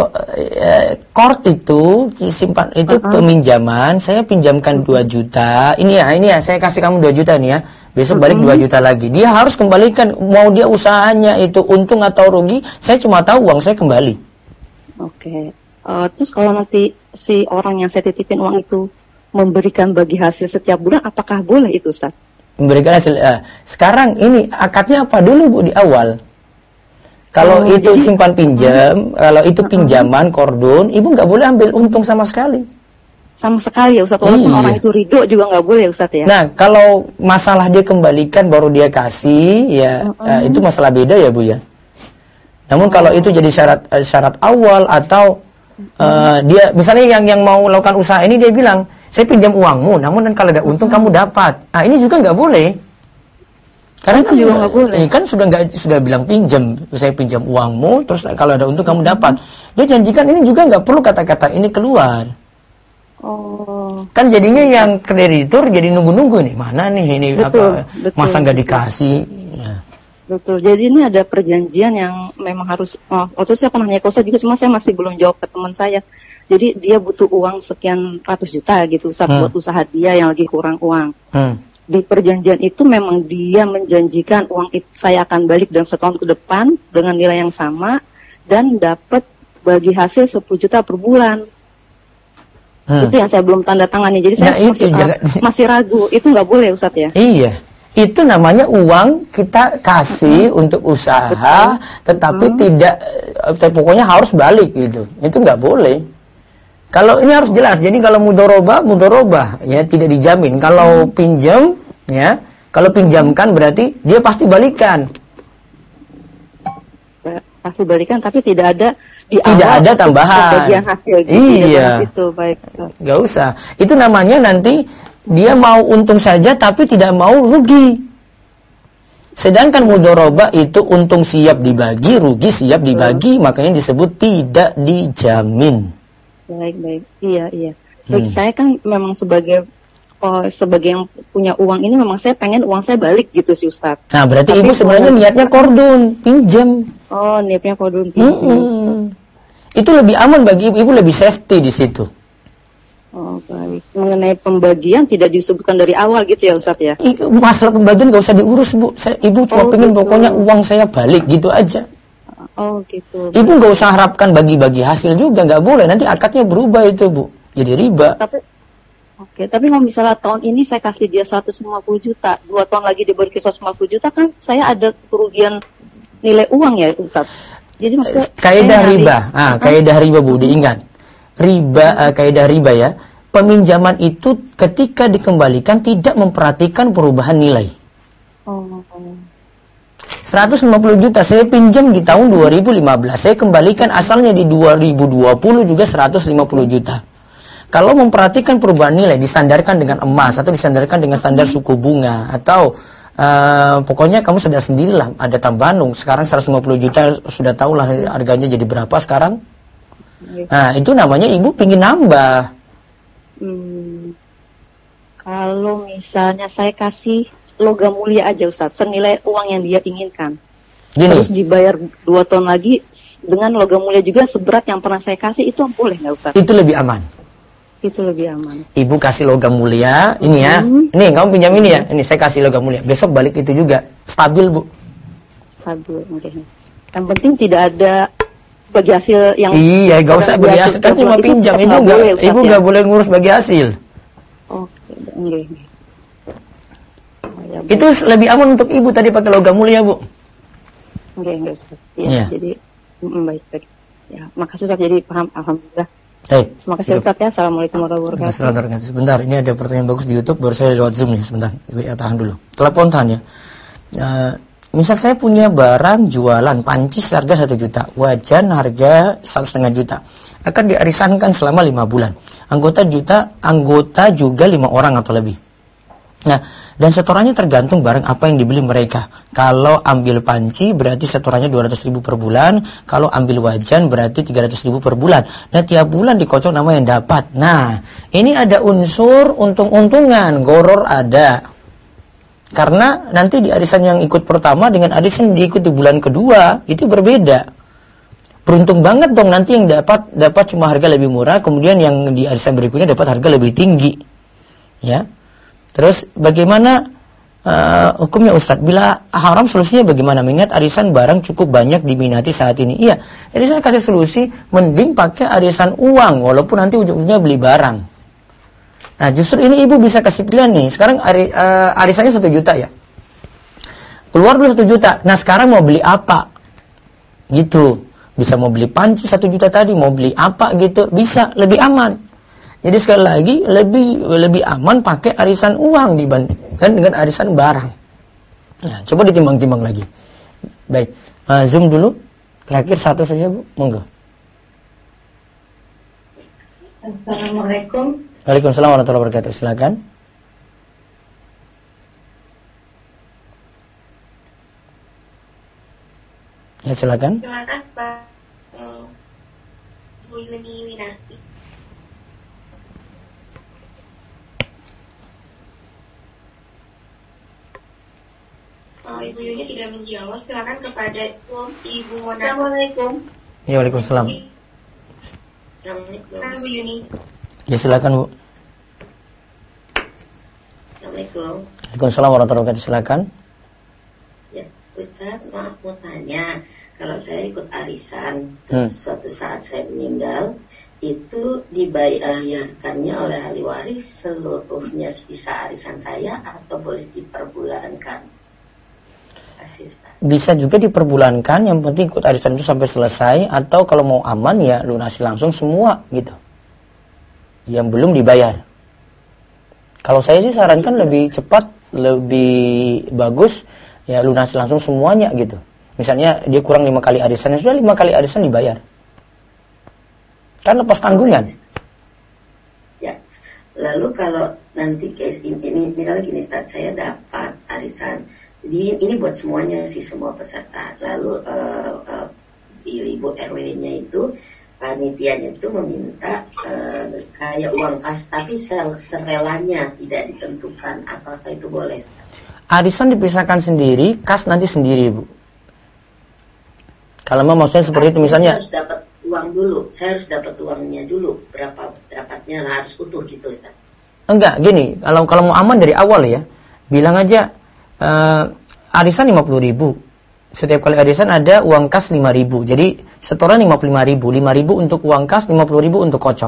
Kord itu simpan itu peminjaman. Saya pinjamkan 2 juta. Ini ya, saya kasih kamu 2 juta nih ya. Besok balik 2 juta lagi. Dia harus kembalikan. Mau dia usahanya itu untung atau rugi, saya cuma tahu uang saya kembali. Oke. Terus kalau nanti si orang yang saya titipin uang itu memberikan bagi hasil setiap bulan, apakah boleh itu Ustaz? Memberikan hasil. Sekarang ini akadnya apa dulu Bu di awal? Kalau itu simpan pinjam, kalau itu pinjaman kordon, ibu nggak boleh ambil untung sama sekali. Sama sekali ya Ustaz, walaupun orang itu ridho juga nggak boleh Ustaz ya. Nah, kalau masalah dia kembalikan baru dia kasih, ya itu masalah beda ya Bu ya. Namun kalau itu jadi syarat awal atau dia misalnya yang mau melakukan usaha ini dia bilang, saya pinjam uangmu, namun kalau ada untung kamu dapat. Nah ini juga nggak boleh. Karena kan juga nggak boleh. Kan sudah bilang pinjam, saya pinjam uangmu, terus kalau ada untung kamu dapat. Dia janjikan ini juga nggak perlu kata-kata ini keluar. Kan jadinya yang kreditur jadi nunggu-nunggu nih, mana nih ini betul. Masa nggak dikasih? Ya. Betul. Jadi ini ada perjanjian yang memang harus. Waktu saya pernah nanya ke Ustaz juga, cuma saya masih belum jawab ke teman saya. Jadi dia butuh uang sekian ratus juta gitu, Ustaz, buat usaha dia yang lagi kurang uang. Di perjanjian itu memang dia menjanjikan uang itu saya akan balik dalam setahun ke depan dengan nilai yang sama dan dapat bagi hasil 10 juta per bulan. Itu yang saya belum tanda tangani. Jadi saya masih ragu. Itu nggak boleh Ustaz ya? Iya. Itu namanya uang kita kasih untuk usaha, tetapi tidak, pokoknya harus balik gitu. Itu nggak boleh. Kalau ini harus jelas. Jadi kalau mudoroba, ya tidak dijamin. Kalau pinjam, ya, kalau pinjamkan berarti dia pasti balikan. Pasti balikan, tapi tidak ada tidak ada tambahan bagian hasil itu baik. Gak usah. Itu namanya nanti dia mau untung saja tapi tidak mau rugi. Sedangkan mudoroba itu untung siap dibagi, rugi siap dibagi, makanya disebut tidak dijamin. Baik. Iya. Baik, saya kan memang sebagai yang punya uang ini memang saya pengen uang saya balik gitu sih Ustaz. Nah, berarti tapi ibu sebenarnya niatnya kordon, pinjam. Oh, niatnya kordon pinjam. Itu lebih aman bagi ibu lebih safety di situ. Oh, baik. Mengenai pembagian tidak disebutkan dari awal gitu ya Ustaz ya? Masalah pembagian gak usah diurus Bu. Ibu cuma pengen gitu. Pokoknya uang saya balik gitu aja. Oh gitu. Ibu gak usah harapkan bagi-bagi hasil juga, gak boleh. Nanti akadnya berubah itu Bu, jadi riba. Tapi kalau misalnya tahun ini saya kasih dia 150 juta, 2 tahun lagi dia beri 150 juta, kan saya ada kerugian nilai uang ya Ustaz. Jadi maksudnya kaidah riba. Kaidah riba Bu, diingat. Kaidah riba ya. Peminjaman itu ketika dikembalikan tidak memperhatikan perubahan nilai. 150 juta saya pinjam di tahun 2015, saya kembalikan asalnya di 2020 juga 150 juta. Kalau memperhatikan perubahan nilai, disandarkan dengan emas atau disandarkan dengan standar suku bunga atau pokoknya kamu sadar sendirilah ada tambahan. Sekarang 150 juta sudah tahulah harganya jadi berapa sekarang. Nah itu namanya ibu pingin nambah. Kalau misalnya saya kasih logam mulia aja Ustaz, senilai uang yang dia inginkan. Terus dibayar 2 tahun lagi dengan logam mulia juga seberat yang pernah saya kasih, itu boleh nggak Ustaz? Itu lebih aman. Ibu kasih logam mulia, ini ya. Ini kamu pinjam ini ya. Ini saya kasih logam mulia. Besok balik itu juga. Stabil Bu. Stabil. Yang penting tidak ada bagi hasil yang. Iya, gak usah bagi hasil. Kan cuma pinjam. Ibu gak boleh ngurus bagi hasil. Oke. Itu lebih aman untuk ibu tadi pakai logam mulia Bu. Ustaz. Iya. Jadi Baik. Ya, makasih Ustaz, jadi paham, alhamdulillah. Terima kasih Cukup. Ustaz ya. Assalamualaikum warahmatullahi wabarakatuh. Sebentar, ini ada pertanyaan bagus di YouTube, baru saya lewat Zoom nih, sebentar. Ya, tahan dulu. Telepon tahan ya. Misal saya punya barang jualan panci harga 1 juta, wajan harga 1,5 juta. Akan diarisankan selama 5 bulan. Anggota juga 5 orang atau lebih. Nah, dan setorannya tergantung barang apa yang dibeli mereka. Kalau ambil panci berarti setorannya 200.000 per bulan. Kalau ambil wajan berarti 300.000 per bulan. Nah, tiap bulan dikocok nama yang dapat. Nah, ini ada unsur untung-untungan, goror ada. Karena nanti di arisan yang ikut pertama dengan arisan yang diikut di bulan kedua itu berbeda. Beruntung banget dong nanti yang dapat cuma harga lebih murah, kemudian yang di arisan berikutnya dapat harga lebih tinggi. Ya. Terus bagaimana hukumnya Ustadz? Bila haram solusinya bagaimana? Mengingat arisan barang cukup banyak diminati saat ini. Iya, jadi saya kasih solusi, mending pakai arisan uang, walaupun nanti ujung-ujungnya beli barang. Nah, justru ini ibu bisa kasih pilihan nih. Sekarang arisannya 1 juta ya. Keluar dulu 1 juta. Nah, sekarang mau beli apa? Gitu. Bisa mau beli panci 1 juta tadi, mau beli apa gitu, bisa, lebih aman. Jadi sekali lagi lebih aman pakai arisan uang dibandingkan dengan arisan barang. Nah, coba ditimbang-timbang lagi. Baik, Zoom dulu. Terakhir satu saja Bu, monggo. Assalamualaikum. Waalaikumsalam warahmatullahi wabarakatuh. Silakan. Ya, silakan. Silakan Pak Bu Yuni Winarti. Ibu Yuni tidak menjawab. Silakan kepada Ibu Mona. Assalamualaikum. Ya, waalaikumsalam. Assalamualaikum. Bu Yuni. Ya, silakan Bu. Assalamualaikum. Waalaikumsalam warahmatullahi wabarakatuh. Silakan. Ya, Ustaz, maaf mau tanya. Kalau saya ikut arisan, terus suatu saat saya meninggal, itu dibayarkannya oleh ahli waris seluruhnya sisa arisan saya atau boleh diperbulankan? Bisa juga diperbulankan, yang penting ikut arisan itu sampai selesai, atau kalau mau aman ya lunasi langsung semua gitu. Yang belum dibayar. Kalau saya sih sarankan lebih cepat, lebih bagus ya lunasi langsung semuanya gitu. Misalnya dia kurang 5 kali arisan, ya sudah 5 kali arisan dibayar. Kan lepas tanggungan. Ya. Lalu kalau nanti case ini kalau gini Ustaz, saya dapat arisan. Jadi ini buat semuanya sih, semua peserta. Lalu ibu RW-nya itu, panitianya itu meminta kayak uang kas, tapi serelanya tidak ditentukan. Apakah itu boleh? Arisan dipisahkan sendiri, kas nanti sendiri Bu. Kalau maksudnya seperti itu misalnya. Saya harus dapat uang dulu, saya harus dapat uangnya dulu. Berapa dapatnya harus utuh gitu Ustaz? Enggak, gini, kalau mau aman dari awal ya, bilang aja arisan 50.000. Setiap kali arisan ada uang kas 5.000. Jadi setoran 55.000. 5.000 untuk uang kas, 50.000 untuk kocok.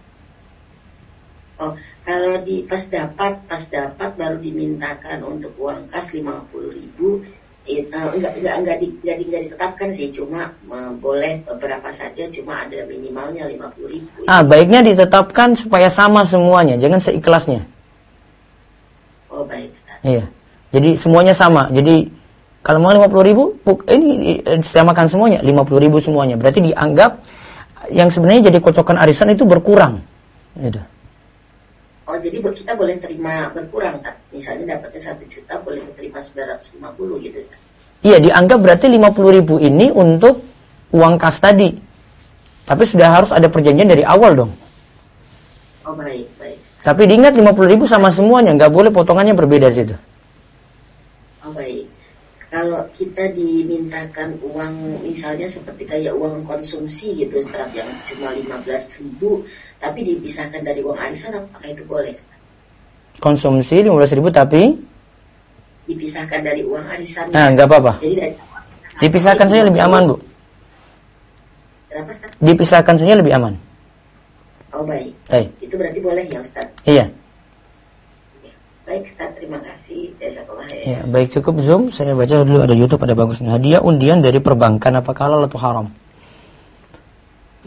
Oh, kalau pas dapat baru dimintakan untuk uang kas 50.000. Enggak ditetapkan sih, cuma boleh beberapa saja, cuma ada minimalnya 50.000. Baiknya ditetapkan supaya sama semuanya, jangan seikhlasnya. Oh, baik Ustaz. Iya. Jadi semuanya sama. Jadi kalau mau 50.000, ini disamakan semuanya, 50.000 semuanya. Berarti dianggap yang sebenarnya jadi kocokan arisan itu berkurang. Gitu. Oh, jadi kita boleh terima berkurang, tak? Misalnya dapatnya 1 juta, boleh diterima 950 gitu, Ustaz? Iya, dianggap berarti 50.000 ini untuk uang kas tadi. Tapi sudah harus ada perjanjian dari awal dong. Oh, baik. Tapi diingat 50.000 sama semuanya, nggak boleh potongannya berbeda situ. Oh, baik. Kalau kita dimintakan uang, misalnya seperti kayak uang konsumsi gitu, Ustaz, yang cuma 15.000, tapi dipisahkan dari uang arisan, apakah itu boleh, Ustaz? Konsumsi 15.000 tapi dipisahkan dari uang arisan. Nah, nggak apa-apa. Jadi dipisahkan saja lebih aman, Bu. Kenapa, Ustaz? Dipisahkan saja lebih aman. Oh, baik. Itu berarti boleh ya, Ustaz? Iya. Baik, Ustaz, terima kasih. Ya, baik, cukup Zoom. Saya baca dulu, ada YouTube, ada bagusnya. Hadiah undian dari perbankan, apakah halal atau haram?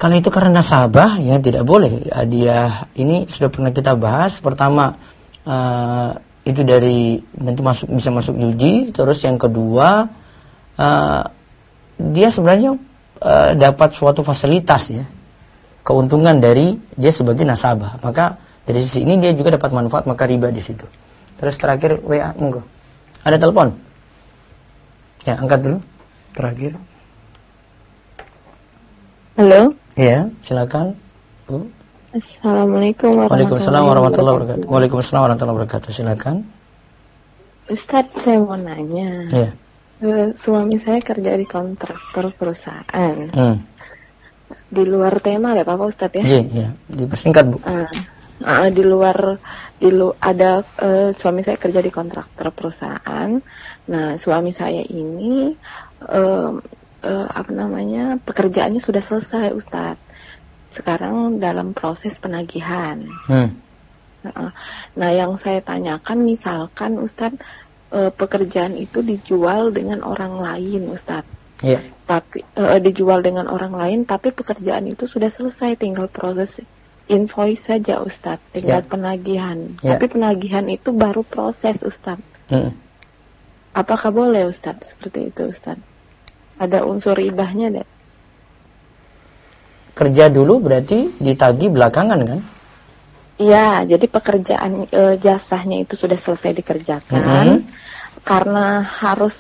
Kalau itu karena nasabah ya tidak boleh. Hadiah ini sudah pernah kita bahas. Pertama itu dari nanti bisa masuk judi. Terus yang kedua dia sebenarnya dapat suatu fasilitas ya, keuntungan dari dia sebagai nasabah. Maka dari sisi ini dia juga dapat manfaat, maka riba di situ. Terus terakhir WA, monggo. Ada telepon? Ya, angkat dulu. Terakhir. Halo. Iya, silakan. Bu. Assalamualaikum warahmatullahi wabarakatuh. Waalaikumsalam warahmatullahi wabarakatuh. Silakan. Ustadz, saya mau nanya. Iya. Suami saya kerja di kontraktor perusahaan. Di luar tema ada apa Ustadz ya? Iya, dipersingkat Bu. Ada suami saya kerja di kontraktor perusahaan. Nah, suami saya ini pekerjaannya sudah selesai Ustadz. Sekarang dalam proses penagihan. Nah, yang saya tanyakan misalkan Ustadz, pekerjaan itu dijual dengan orang lain Ustadz. Iya. Tapi dijual dengan orang lain, tapi pekerjaan itu sudah selesai, tinggal proses invoice saja Ustadz, tinggal penagihan. Tapi penagihan itu baru proses Ustadz. Apakah boleh Ustadz seperti itu Ustadz? Ada unsur ribahnya enggak? Kerja dulu berarti ditagih belakangan kan? Iya, jadi pekerjaan jasanya itu sudah selesai dikerjakan. Karena harus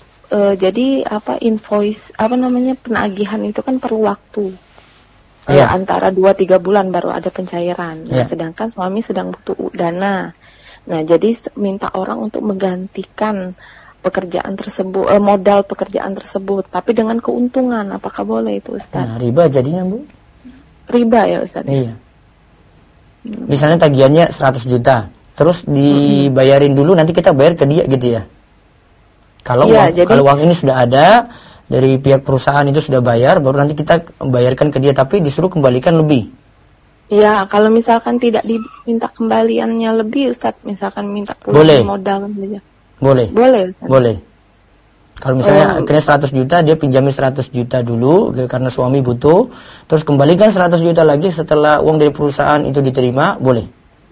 invoice penagihan itu kan perlu waktu. Antara 2-3 bulan baru ada pencairan. Nah, sedangkan suami sedang butuh dana. Nah, jadi minta orang untuk menggantikan pekerjaan tersebut, modal pekerjaan tersebut, tapi dengan keuntungan. Apakah boleh itu Ustaz? Nah, riba jadinya Bu? Riba ya Ustaz? Iya. Misalnya tagihannya 100 juta, terus dibayarin dulu, nanti kita bayar ke dia gitu ya? Kalau uang ini sudah ada, dari pihak perusahaan itu sudah bayar, baru nanti kita bayarkan ke dia, tapi disuruh kembalikan lebih. Iya, kalau misalkan tidak diminta kembaliannya lebih Ustaz, misalkan minta pulang modal saja. Boleh. Boleh Ustaz. Boleh. Kalau misalnya akhirnya 100 juta, dia pinjamin 100 juta dulu karena suami butuh, terus kembalikan 100 juta lagi setelah uang dari perusahaan itu diterima, boleh.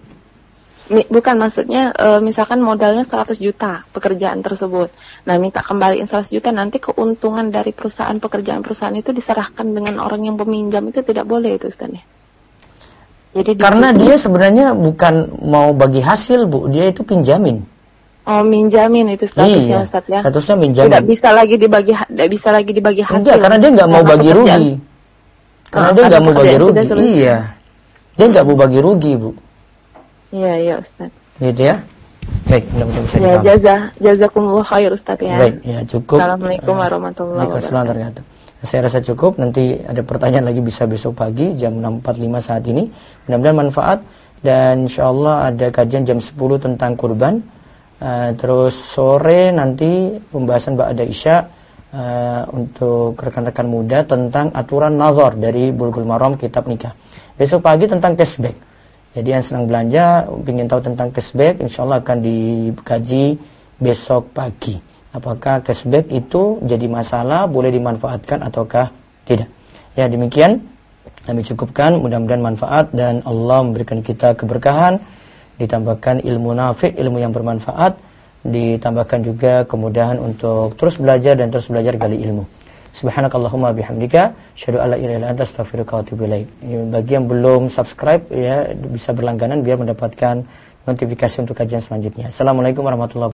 Bukan, maksudnya misalkan modalnya 100 juta pekerjaan tersebut. Nah, minta kembaliin 100 juta, nanti keuntungan dari pekerjaan itu diserahkan dengan orang yang peminjam, itu tidak boleh itu Ustaz ya. Jadi karena dia sebenarnya bukan mau bagi hasil Bu, dia itu pinjamin. Oh, minjamin itu statusnya Ustaz ya. Statusnya minjamin. Tidak bisa lagi dibagi hasil. Enggak, karena dia enggak mau bagi rugi. Karena dia enggak mau bagi rugi. Iya. Dia enggak mau bagi rugi, Bu. Iya, Ustaz. Gitu ya. Baik, mudah-mudahan bisa dipahami. Jazakumullah khair Ustaz ya. Baik, ya cukup. Assalamualaikum warahmatullahi wabarakatuh. Saya rasa cukup, nanti ada pertanyaan lagi bisa besok pagi jam 6.45 saat ini. Mudah-mudahan manfaat, dan insyaallah ada kajian jam 10 tentang kurban. Terus sore nanti pembahasan ba'da Isya untuk rekan-rekan muda tentang aturan nazar dari Bulughul Maram kitab nikah. Besok pagi tentang cashback. Jadi yang senang belanja, ingin tahu tentang cashback, insyaallah akan dikaji besok pagi. Apakah cashback itu jadi masalah, boleh dimanfaatkan ataukah tidak. Ya, demikian kami cukupkan, mudah-mudahan manfaat dan Allah memberikan kita keberkahan, ditambahkan ilmu nafi', ilmu yang bermanfaat, ditambahkan juga kemudahan untuk terus belajar dan terus belajar gali ilmu. Subhanakallahumma bihamdika, asyhadu an la ilaha illa anta, astaghfiruka wa atubu ilaik. Bagi yang belum subscribe ya bisa berlangganan biar mendapatkan notifikasi untuk kajian selanjutnya. Assalamualaikum warahmatullahi wabarakatuh.